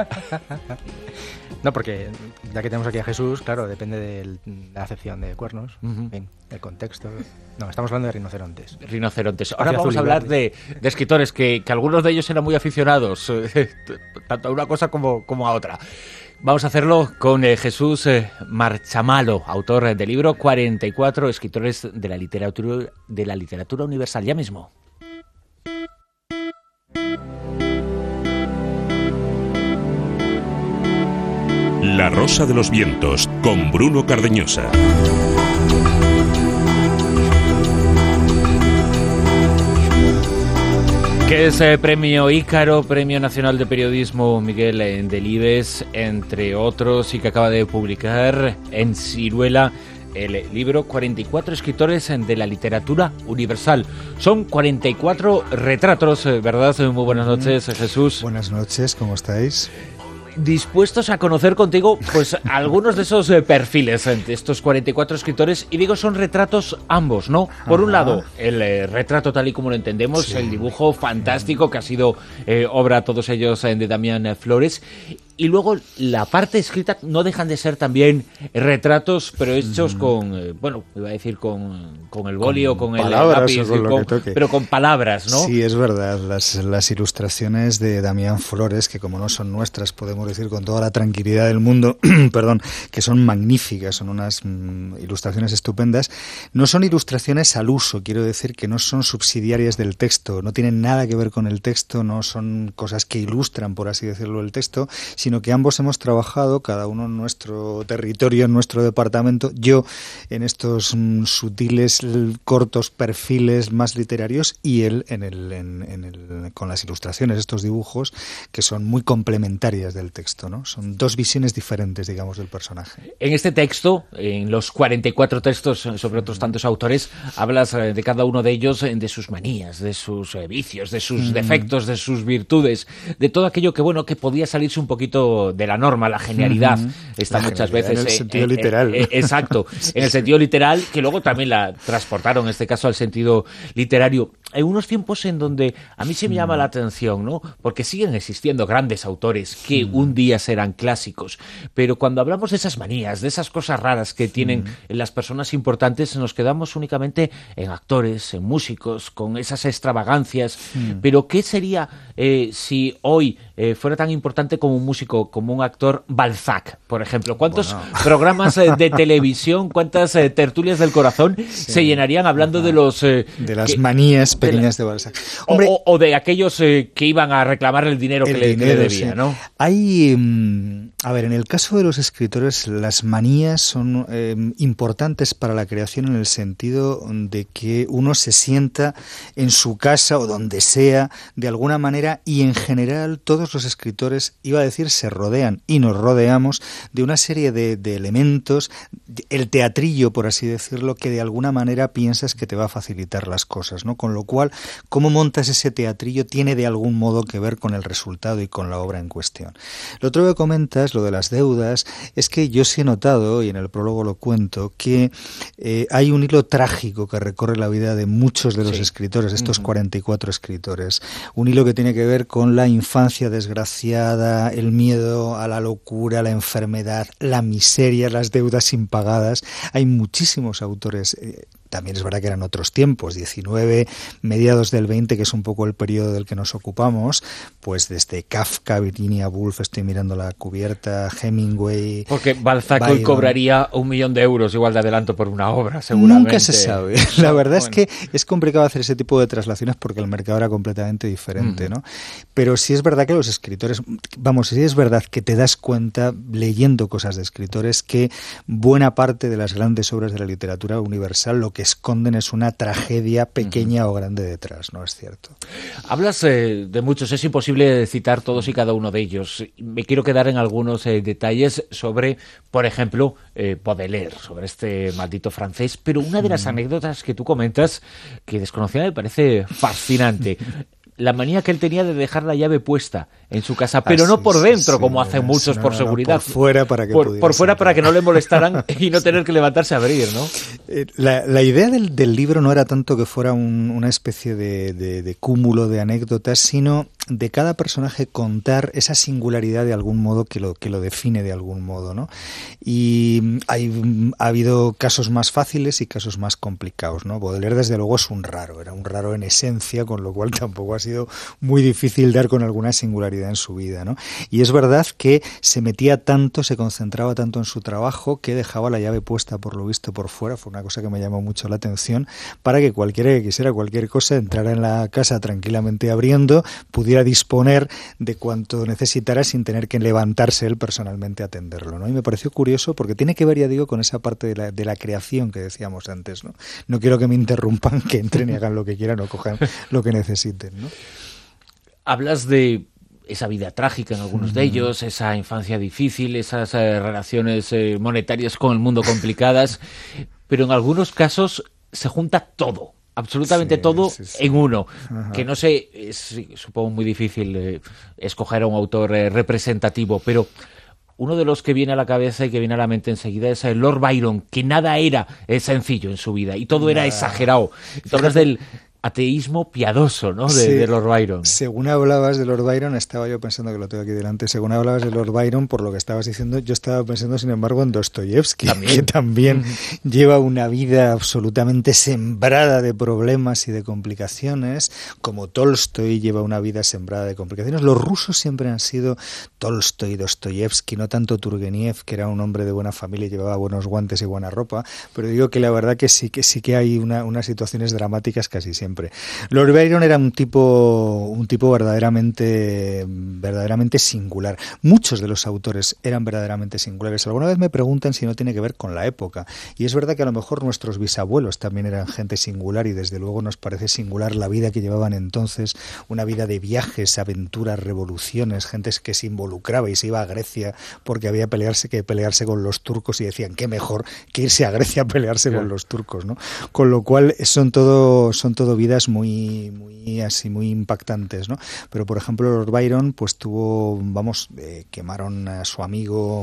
No, porque ya que tenemos aquí a Jesús, claro, depende de la acepción de cuernos, uh-huh. en el contexto. No, estamos hablando de rinocerontes. Rinocerontes. Ahora vamos a hablar de, de escritores, que, que algunos de ellos eran muy aficionados, tanto a una cosa como, como a otra. Vamos a hacerlo con eh, Jesús eh, Marchamalo, autor eh, del libro cuarenta y cuatro escritores de la literatura, de la literatura universal. Ya mismo. La Rosa de los Vientos, con Bruno Cardeñosa. Que es eh, Premio Ícaro, Premio Nacional de Periodismo Miguel eh, Delibes, entre otros, y que acaba de publicar en Siruela el libro cuarenta y cuatro escritores de la literatura universal. Son cuarenta y cuatro retratos, ¿verdad? Muy buenas noches, Jesús. Buenas noches, ¿cómo estáis? Dispuestos a conocer contigo pues algunos de esos eh, perfiles de estos cuarenta y cuatro escritores, y digo, son retratos ambos, ¿no? Por Ajá. un lado, el eh, retrato tal y como lo entendemos, sí. el dibujo fantástico que ha sido eh, obra, todos ellos, eh, de Damián eh, Flores, y luego la parte escrita no dejan de ser también retratos, pero hechos mm. con, eh, bueno, iba a decir con, con el boli o con, con el lápiz, con con, pero con palabras, ¿no? Sí, es verdad, las, las ilustraciones de Damián Flores, que como no son nuestras, podemos decir con toda la tranquilidad del mundo, perdón, que son magníficas, son unas mm, ilustraciones estupendas. No son ilustraciones al uso, quiero decir que no son subsidiarias del texto, no tienen nada que ver con el texto, no son cosas que ilustran, por así decirlo, el texto, sino sino que ambos hemos trabajado, cada uno en nuestro territorio, en nuestro departamento, yo en estos mm, sutiles, cortos perfiles más literarios y él en el, en, en el, con las ilustraciones, estos dibujos que son muy complementarias del texto, ¿no? Son dos visiones diferentes, digamos, del personaje. En este texto, en los cuarenta y cuatro textos sobre otros tantos autores, hablas de cada uno de ellos, de sus manías, de sus vicios, de sus mm. defectos, de sus virtudes, de todo aquello que, bueno, que podía salirse un poquito de la norma, la genialidad. Mm. Está la muchas veces... En el sentido eh, literal. Eh, eh, exacto, sí, en el sentido literal, que luego también la transportaron, en este caso, al sentido literario. Hay unos tiempos en donde a mí se me llama la atención, ¿no? Porque siguen existiendo grandes autores que mm. un día serán clásicos, pero cuando hablamos de esas manías, de esas cosas raras que tienen mm. en las personas importantes, nos quedamos únicamente en actores, en músicos, con esas extravagancias. Mm. Pero ¿qué sería eh, si hoy eh, fuera tan importante como un músico, como un actor, Balzac, por ejemplo? ¿Cuántos bueno. programas eh, de televisión, cuántas eh, tertulias del corazón sí. se llenarían hablando Ajá. de los... Eh, de las que, manías pequeñas de, la, de Balzac. Hombre, o, o de aquellos eh, que iban a reclamar el dinero el que, le, dinero, que le debía, sí. ¿no? Hay... Um, a ver, en el caso de los escritores, las manías son eh, importantes para la creación en el sentido de que uno se sienta en su casa o donde sea, de alguna manera, y en general todos los escritores, iba a decir, se rodean y nos rodeamos de una serie de, de elementos, el teatrillo, por así decirlo, que de alguna manera piensas que te va a facilitar las cosas, ¿no? Con lo cual, cómo montas ese teatrillo tiene de algún modo que ver con el resultado y con la obra en cuestión. Lo otro que comentas, lo de las deudas, es que yo sí he notado, y en el prólogo lo cuento, que eh, hay un hilo trágico que recorre la vida de muchos de los sí. escritores, estos uh-huh. cuarenta y cuatro escritores. Un hilo que tiene que ver con la infancia desgraciada, el miedo a la locura, la enfermedad, la miseria, las deudas impagadas. Hay muchísimos autores... Eh, También es verdad que eran otros tiempos, diecinueve, mediados del veinte, que es un poco el periodo del que nos ocupamos, pues desde Kafka, Virginia Woolf, estoy mirando la cubierta, Hemingway... Porque Balzac Byron. Hoy cobraría un millón de euros igual de adelanto por una obra, seguramente. Nunca se sabe. La verdad bueno. es que es complicado hacer ese tipo de traslaciones porque el mercado era completamente diferente, mm. ¿no? Pero sí es verdad que los escritores... Vamos, sí es verdad que te das cuenta, leyendo cosas de escritores, que buena parte de las grandes obras de la literatura universal lo que esconden es una tragedia pequeña uh-huh. o grande detrás, ¿no es cierto? Hablas eh, de muchos, es imposible citar todos y cada uno de ellos. Me quiero quedar en algunos eh, detalles sobre, por ejemplo, eh, Baudelaire, sobre este maldito francés, pero una de las uh-huh. anécdotas que tú comentas, que desconocida, me parece fascinante. La manía que él tenía de dejar la llave puesta en su casa, pero ah, no sí, por dentro, sí, como sí, hacen muchos no, por no, seguridad. No, por fuera para que Por, por fuera para que no le molestaran y no tener que levantarse a abrir, ¿no? Eh, la, la idea del, del libro no era tanto que fuera un, una especie de, de, de cúmulo de anécdotas, sino de cada personaje contar esa singularidad de algún modo que lo, que lo define de algún modo, ¿no? Y hay, ha habido casos más fáciles y casos más complicados, ¿no? Baudelaire, desde luego, es un raro, era un raro en esencia, con lo cual tampoco ha sido muy difícil dar con alguna singularidad en su vida, ¿no? Y es verdad que se metía tanto, se concentraba tanto en su trabajo que dejaba la llave puesta, por lo visto, por fuera. Fue una cosa que me llamó mucho la atención, para que cualquiera que quisiera cualquier cosa entrara en la casa tranquilamente abriendo, pudiera disponer de cuanto necesitara sin tener que levantarse él personalmente a atenderlo, ¿no? Y me pareció curioso porque tiene que ver, ya digo, con esa parte de la, de la creación que decíamos antes, ¿no? No quiero que me interrumpan, que entren y hagan lo que quieran o cojan lo que necesiten, ¿no? Hablas de esa vida trágica en algunos de ellos, esa infancia difícil, esas eh, relaciones eh, monetarias con el mundo complicadas, pero en algunos casos se junta todo, absolutamente sí, todo sí, sí. en uno. Ajá. Que no sé, es supongo muy difícil eh, escoger a un autor eh, representativo, pero uno de los que viene a la cabeza y que viene a la mente enseguida es el Lord Byron, que nada era eh, sencillo en su vida y todo nada. Era exagerado. Tú hablas del ateísmo piadoso, ¿no? De, sí, de Lord Byron. Según hablabas de Lord Byron, estaba yo pensando, que lo tengo aquí delante, según hablabas de Lord Byron, por lo que estabas diciendo, yo estaba pensando, sin embargo, en Dostoyevsky, ¿también? Que también mm. lleva una vida absolutamente sembrada de problemas y de complicaciones, como Tolstoy lleva una vida sembrada de complicaciones. Los rusos siempre han sido Tolstoy, Dostoyevsky, no tanto Turgeniev, que era un hombre de buena familia y llevaba buenos guantes y buena ropa, pero digo que la verdad que sí que sí que hay una, unas situaciones dramáticas casi siempre siempre. Lord Byron era un tipo, un tipo verdaderamente, verdaderamente singular. Muchos de los autores eran verdaderamente singulares. Alguna vez me preguntan si no tiene que ver con la época. Y es verdad que a lo mejor nuestros bisabuelos también eran gente singular y desde luego nos parece singular la vida que llevaban entonces, una vida de viajes, aventuras, revoluciones, gente que se involucraba y se iba a Grecia porque había pelearse que pelearse con los turcos y decían qué mejor que irse a Grecia a pelearse con los turcos, ¿no? Con lo cual son todo son todo vidas muy muy así muy impactantes, ¿no? Pero por ejemplo Lord Byron pues tuvo, vamos, eh, quemaron a su amigo.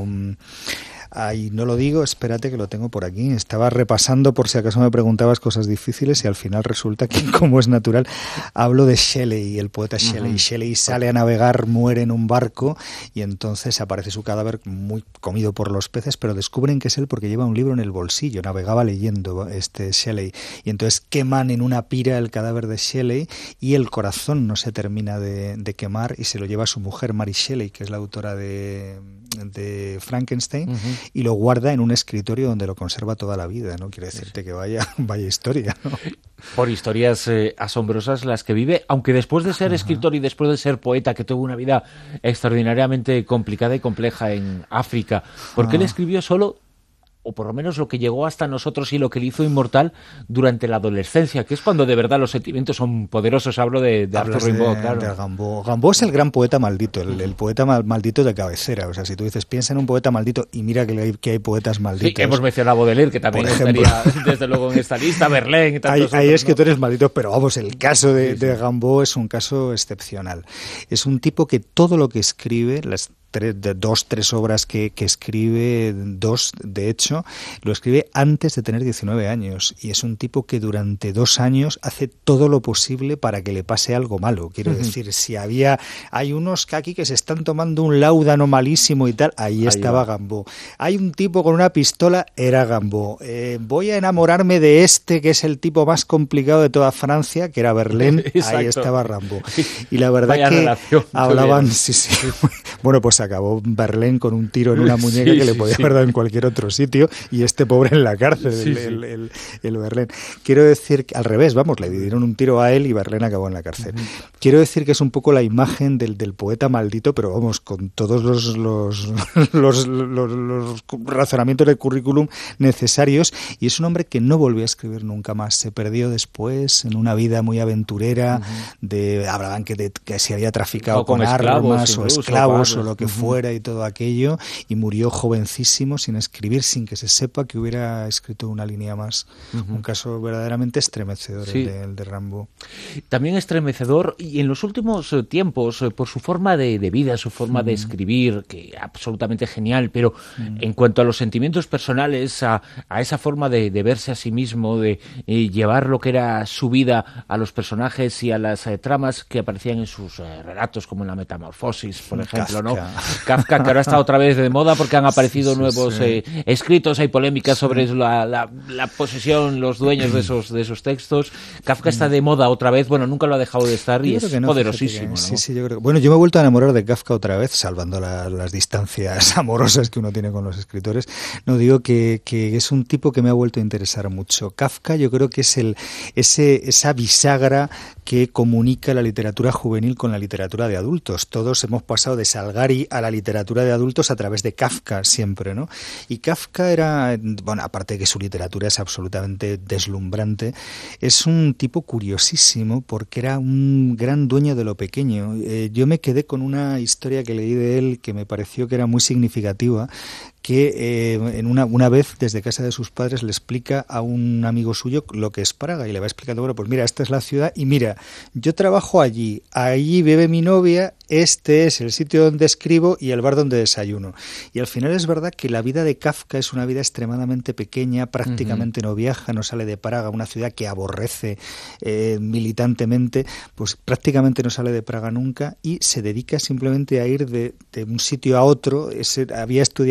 Ay, no lo digo, espérate que lo tengo por aquí. Estaba repasando por si acaso me preguntabas cosas difíciles y al final resulta que, como es natural, hablo de Shelley, el poeta Shelley. Uh-huh. Shelley sale a navegar, muere en un barco y entonces aparece su cadáver muy comido por los peces, pero descubren que es él porque lleva un libro en el bolsillo, navegaba leyendo este Shelley. Y entonces queman en una pira el cadáver de Shelley y el corazón no se termina de, de quemar y se lo lleva a su mujer, Mary Shelley, que es la autora de, de Frankenstein. Uh-huh. Y lo guarda en un escritorio donde lo conserva toda la vida, ¿no? Quiere decirte que vaya, vaya historia, ¿no? Por historias eh, asombrosas las que vive, aunque después de ser escritor y después de ser poeta, que tuvo una vida extraordinariamente complicada y compleja en África, ¿por qué le escribió solo, o por lo menos lo que llegó hasta nosotros y lo que le hizo inmortal durante la adolescencia, que es cuando de verdad los sentimientos son poderosos? Hablo de, de Arthur Rimbaud, claro. De Rimbaud. Rimbaud es el gran poeta maldito, el, el poeta mal, maldito de cabecera. O sea, si tú dices, piensa en un poeta maldito, y mira que hay, que hay poetas malditos. Sí, hemos mencionado a Baudelaire, que también estaría desde luego en esta lista, Verlaine y tantos hay, otros, hay escritores ¿no? malditos, pero vamos, el caso de, sí, sí. de Rimbaud es un caso excepcional. Es un tipo que todo lo que escribe, las Tres, de dos, tres obras que, que escribe, dos de hecho, lo escribe antes de tener diecinueve años y es un tipo que durante dos años hace todo lo posible para que le pase algo malo. Quiero uh-huh. decir, si había, hay unos aquí que se están tomando un láudano malísimo y tal, ahí, ahí estaba va. Rimbaud. Hay un tipo con una pistola, era Rimbaud. Eh, voy a enamorarme de este que es el tipo más complicado de toda Francia, que era Verlaine, ahí estaba Rimbaud. Y la verdad Vaya que relación, hablaban, sí, sí. Bueno, pues acabó Verlaine con un tiro en una muñeca sí, que le podía sí, haber dado en cualquier otro sitio y este pobre en la cárcel, sí, el, sí. El, el, el Verlaine. Quiero decir que al revés, vamos, le dieron un tiro a él y Verlaine acabó en la cárcel. Uh-huh. Quiero decir que es un poco la imagen del, del poeta maldito, pero vamos, con todos los, los, los, los, los razonamientos de currículum necesarios, y es un hombre que no volvió a escribir nunca más. Se perdió después en una vida muy aventurera, uh-huh. de hablaban que, de, que se había traficado con, con armas o esclavos o lo que fuera y todo aquello, y murió jovencísimo sin escribir, sin que se sepa que hubiera escrito una línea más. Uh-huh. Un caso verdaderamente estremecedor, sí. el, de, el de Rimbaud. También estremecedor, y en los últimos tiempos, por su forma de, de vida, su forma uh-huh. de escribir, que absolutamente genial, pero uh-huh. en cuanto a los sentimientos personales, a, a esa forma de, de verse a sí mismo, de eh, llevar lo que era su vida a los personajes y a las eh, tramas que aparecían en sus eh, relatos, como en La Metamorfosis, por ejemplo, Kafka. ¿no? Kafka, que ahora está otra vez de moda porque han aparecido sí, sí, nuevos sí. Eh, escritos, hay polémicas sí. sobre la, la, la posesión, los dueños de esos, de esos textos. Kafka está de moda otra vez, bueno, nunca lo ha dejado de estar y es no, poderosísimo. Que, ¿no? Sí, sí, yo creo que, bueno, yo me he vuelto a enamorar de Kafka otra vez, salvando la, las distancias amorosas que uno tiene con los escritores. No digo que, que es un tipo que me ha vuelto a interesar mucho. Kafka yo creo que es el ese esa bisagra que comunica la literatura juvenil con la literatura de adultos. Todos hemos pasado de Salgari a la literatura de adultos a través de Kafka siempre, ¿no? Y Kafka era, bueno, aparte de que su literatura es absolutamente deslumbrante, es un tipo curiosísimo porque era un gran dueño de lo pequeño. Eh, yo me quedé con una historia que leí de él que me pareció que era muy significativa, que eh, en una, una vez desde casa de sus padres le explica a un amigo suyo lo que es Praga y le va explicando, bueno, pues mira, esta es la ciudad y mira, yo trabajo allí, allí vive mi novia, este es el sitio donde escribo y el bar donde desayuno. Y al final es verdad que la vida de Kafka es una vida extremadamente pequeña, prácticamente uh-huh. no viaja, no sale de Praga, una ciudad que aborrece eh, militantemente, pues prácticamente no sale de Praga nunca y se dedica simplemente a ir de, de un sitio a otro. Ese, había estudiado en este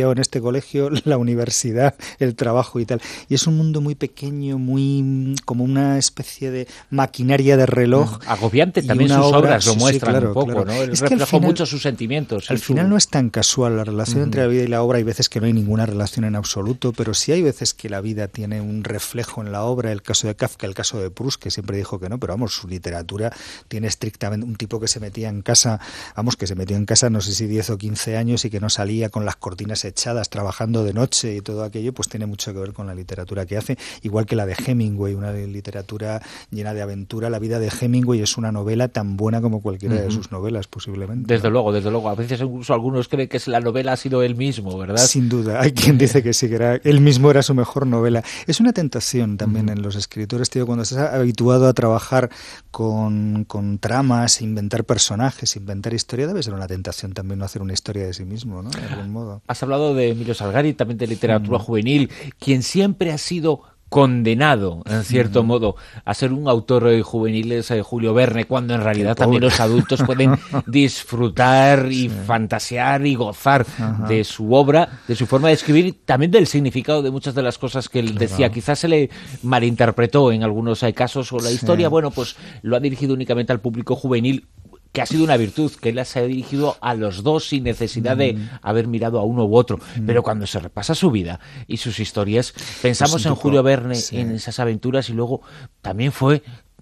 colegio, la universidad, el trabajo y tal. Y es un mundo muy pequeño, muy como una especie de maquinaria de reloj. Agobiante, también sus obra, obras lo sí, muestran sí, claro, un poco, claro. ¿no? Él es reflejó mucho sus sentimientos. Al final su... no es tan casual la relación uh-huh. entre la vida y la obra. Hay veces que no hay ninguna relación en absoluto, pero sí hay veces que la vida tiene un reflejo en la obra. El caso de Kafka, el caso de Proust, que siempre dijo que no, pero vamos, su literatura tiene estrictamente un tipo que se metía en casa, vamos, que se metió en casa no sé si diez o quince años y que no salía con las cortinas echadas, trabajando de noche y todo aquello, pues tiene mucho que ver con la literatura que hace, igual que la de Hemingway, una literatura llena de aventura. La vida de Hemingway es una novela tan buena como cualquiera uh-huh. de sus novelas, posiblemente. Desde luego, desde luego. A veces incluso algunos creen que la novela ha sido él mismo, ¿verdad? Sin duda. Hay quien dice que sí, que era, él mismo era su mejor novela. Es una tentación también uh-huh. en los escritores, tío, cuando estás habituado a trabajar con, con tramas, inventar personajes, inventar historia, debe ser una tentación también no hacer una historia de sí mismo, ¿no? De algún modo. Has hablado de Emilio Salgari, también de literatura uh-huh. juvenil, quien siempre ha sido condenado, en cierto uh-huh. modo, a ser un autor eh, juvenil es eh, Julio Verne, cuando en realidad también los adultos pueden disfrutar y sí. fantasear y gozar uh-huh. de su obra, de su forma de escribir y también del significado de muchas de las cosas que él claro. decía. Quizás se le malinterpretó en algunos eh, casos, o la sí. historia, bueno, pues lo ha dirigido únicamente al público juvenil, que ha sido una virtud, que él se ha dirigido a los dos sin necesidad mm. de haber mirado a uno u otro. Mm. Pero cuando se repasa su vida y sus historias, pensamos pues en poco, Julio Verne, sí. en esas aventuras, y luego también fue...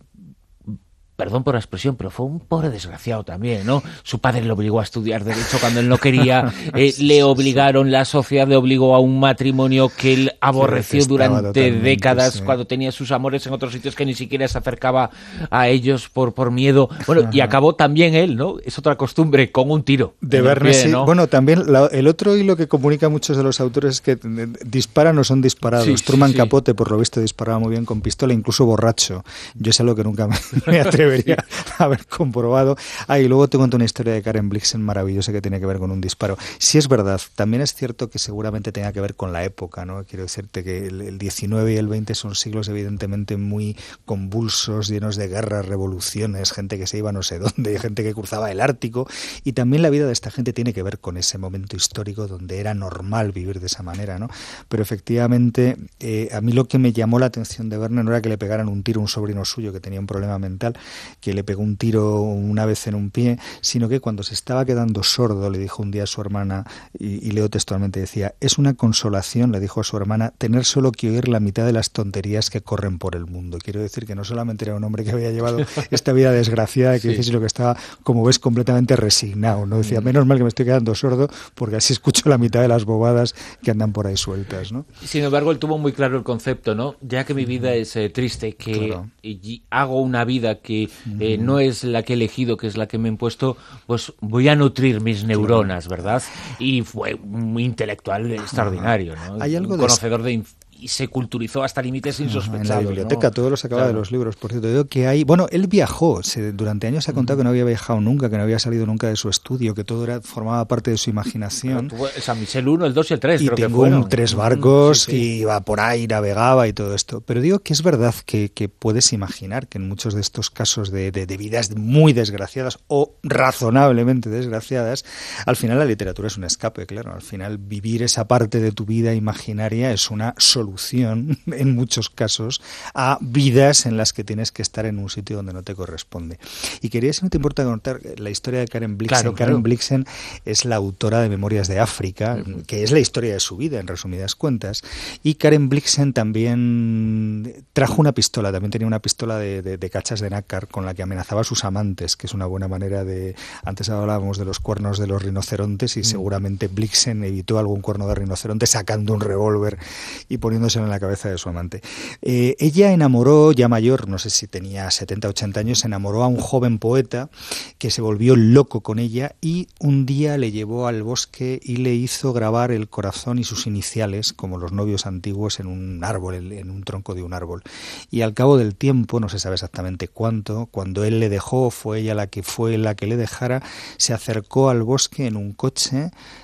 Perdón por la expresión, pero fue un pobre desgraciado también, ¿no? Su padre le obligó a estudiar Derecho cuando él no quería, eh, le obligaron, la sociedad le obligó a un matrimonio que él aborreció durante décadas, sí. cuando tenía sus amores en otros sitios que ni siquiera se acercaba a ellos por, por miedo. Bueno, y acabó también él, ¿no? Es otra costumbre, con un tiro. De Verne, pie, sí. ¿no? Bueno, también la, el otro hilo que comunica a muchos de los autores es que disparan o son disparados. Sí, Truman sí, sí. Capote, por lo visto, disparaba muy bien con pistola, incluso borracho. Yo es algo que nunca me, me atrevo debería haber comprobado. Ah, y luego te cuento una historia de Karen Blixen maravillosa que tiene que ver con un disparo. Sí es verdad, también es cierto que seguramente tenga que ver con la época, ¿no? Quiero decirte que el, el diecinueve y el veinte son siglos evidentemente muy convulsos, llenos de guerras, revoluciones, gente que se iba no sé dónde, gente que cruzaba el Ártico, y también la vida de esta gente tiene que ver con ese momento histórico donde era normal vivir de esa manera, ¿no? Pero efectivamente, eh, a mí lo que me llamó la atención de Verne no era que le pegaran un tiro a un sobrino suyo que tenía un problema mental, que le pegó un tiro una vez en un pie, sino que cuando se estaba quedando sordo le dijo un día a su hermana, y, y leo textualmente, decía: es una consolación, le dijo a su hermana, tener solo que oír la mitad de las tonterías que corren por el mundo. Quiero decir que no solamente era un hombre que había llevado esta vida desgraciada, que sí. sino que estaba, como ves, completamente resignado, ¿no? Decía, menos mal que me estoy quedando sordo porque así escucho la mitad de las bobadas que andan por ahí sueltas, ¿no? Sin embargo, él tuvo muy claro el concepto, ¿no? Ya que mi vida es eh, triste, que claro. y hago una vida que eh, no es la que he elegido, que es la que me he impuesto, pues voy a nutrir mis neuronas, ¿verdad? Y fue un intelectual extraordinario, ¿no? Hay algo un conocedor de... de y se culturizó hasta límites insospechados. En la biblioteca, ¿no? Todo lo sacaba claro. de los libros, por cierto. Digo que hay... Bueno, él viajó, se, durante años se ha contado que no había viajado nunca, que no había salido nunca de su estudio, que todo era formaba parte de su imaginación. Tuvo San Michel uno, el dos y el tres, y creo tengo que fueron. Un, tres barcos, sí, sí. y iba por ahí, navegaba y todo esto. Pero digo que es verdad que, que puedes imaginar que en muchos de estos casos de, de, de vidas muy desgraciadas o razonablemente desgraciadas, al final la literatura es un escape, claro. Al final vivir esa parte de tu vida imaginaria es una solución en muchos casos a vidas en las que tienes que estar en un sitio donde no te corresponde. Y quería, si no te importa, contar la historia de Karen Blixen. Claro, Karen claro. Blixen es la autora de Memorias de África, uh-huh. que es la historia de su vida, en resumidas cuentas. Y Karen Blixen también trajo una pistola, también tenía una pistola de, de, de cachas de nácar con la que amenazaba a sus amantes, que es una buena manera de... Antes hablábamos de los cuernos de los rinocerontes y uh-huh. seguramente Blixen evitó algún cuerno de rinoceronte sacando un revólver y poniéndoselo en la cabeza de su amante. Eh, ella enamoró, ya mayor, no sé si tenía setenta, ochenta años, enamoró a un joven poeta que se volvió loco con ella y un día le llevó al bosque y le hizo grabar el corazón y sus iniciales, como los novios antiguos, en un árbol, en un tronco de un árbol. Y al cabo del tiempo, no se sabe exactamente cuánto, cuando él le dejó, fue ella la que fue la que le dejara, se acercó al bosque en un coche,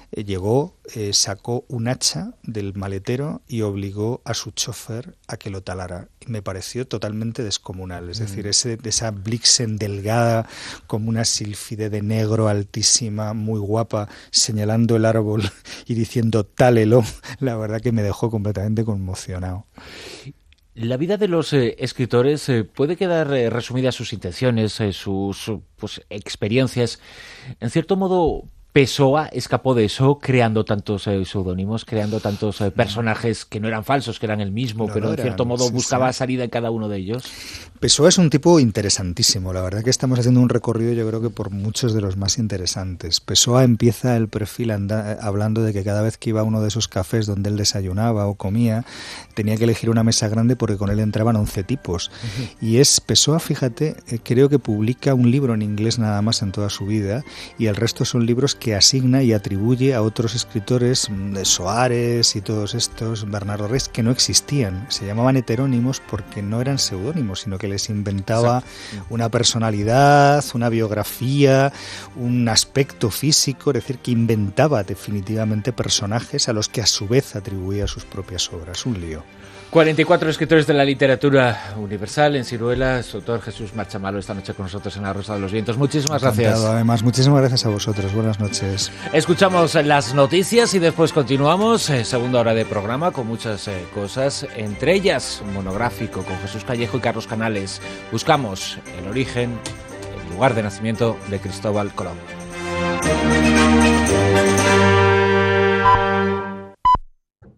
eh, llegó, eh, sacó un hacha del maletero y obligó a su chofer a que lo talara. Y me pareció totalmente descomunal, es mm. decir, ese, esa Blixen delgada como una sílfide de negro altísima, muy guapa, señalando el árbol y diciendo tálelo, la verdad que me dejó completamente conmocionado. La vida de los eh, escritores eh, puede quedar eh, resumida sus intenciones, eh, sus pues, experiencias. En cierto modo, Pessoa escapó de eso creando tantos eh, seudónimos, creando tantos eh, personajes que no eran falsos, que eran el mismo, no, pero no en cierto eran, modo sí, buscaba sí. salida en cada uno de ellos. Pessoa es un tipo interesantísimo. La verdad que estamos haciendo un recorrido, yo creo que por muchos de los más interesantes. Pessoa empieza el perfil anda, hablando de que cada vez que iba a uno de esos cafés donde él desayunaba o comía, tenía que elegir una mesa grande porque con él entraban once tipos. Uh-huh. Y es Pessoa, fíjate, eh, creo que publica un libro en inglés nada más en toda su vida y el resto son libros que asigna y atribuye a otros escritores, de Soares y todos estos, Bernardo Reis, que no existían. Se llamaban heterónimos porque no eran seudónimos, sino que les inventaba Exacto. una personalidad, una biografía, un aspecto físico, es decir, que inventaba definitivamente personajes a los que a su vez atribuía sus propias obras. Un lío. cuarenta y cuatro escritores de la literatura universal en Siruela. Su autor Jesús Marchamalo esta noche con nosotros en La Rosa de los Vientos. Muchísimas gracias. Encantado, además, muchísimas gracias a vosotros. Buenas noches. Escuchamos las noticias y después continuamos. Eh, segunda hora de programa con muchas eh, cosas, entre ellas un monográfico con Jesús Callejo y Carlos Canales. Buscamos el origen, el lugar de nacimiento de Cristóbal Colón.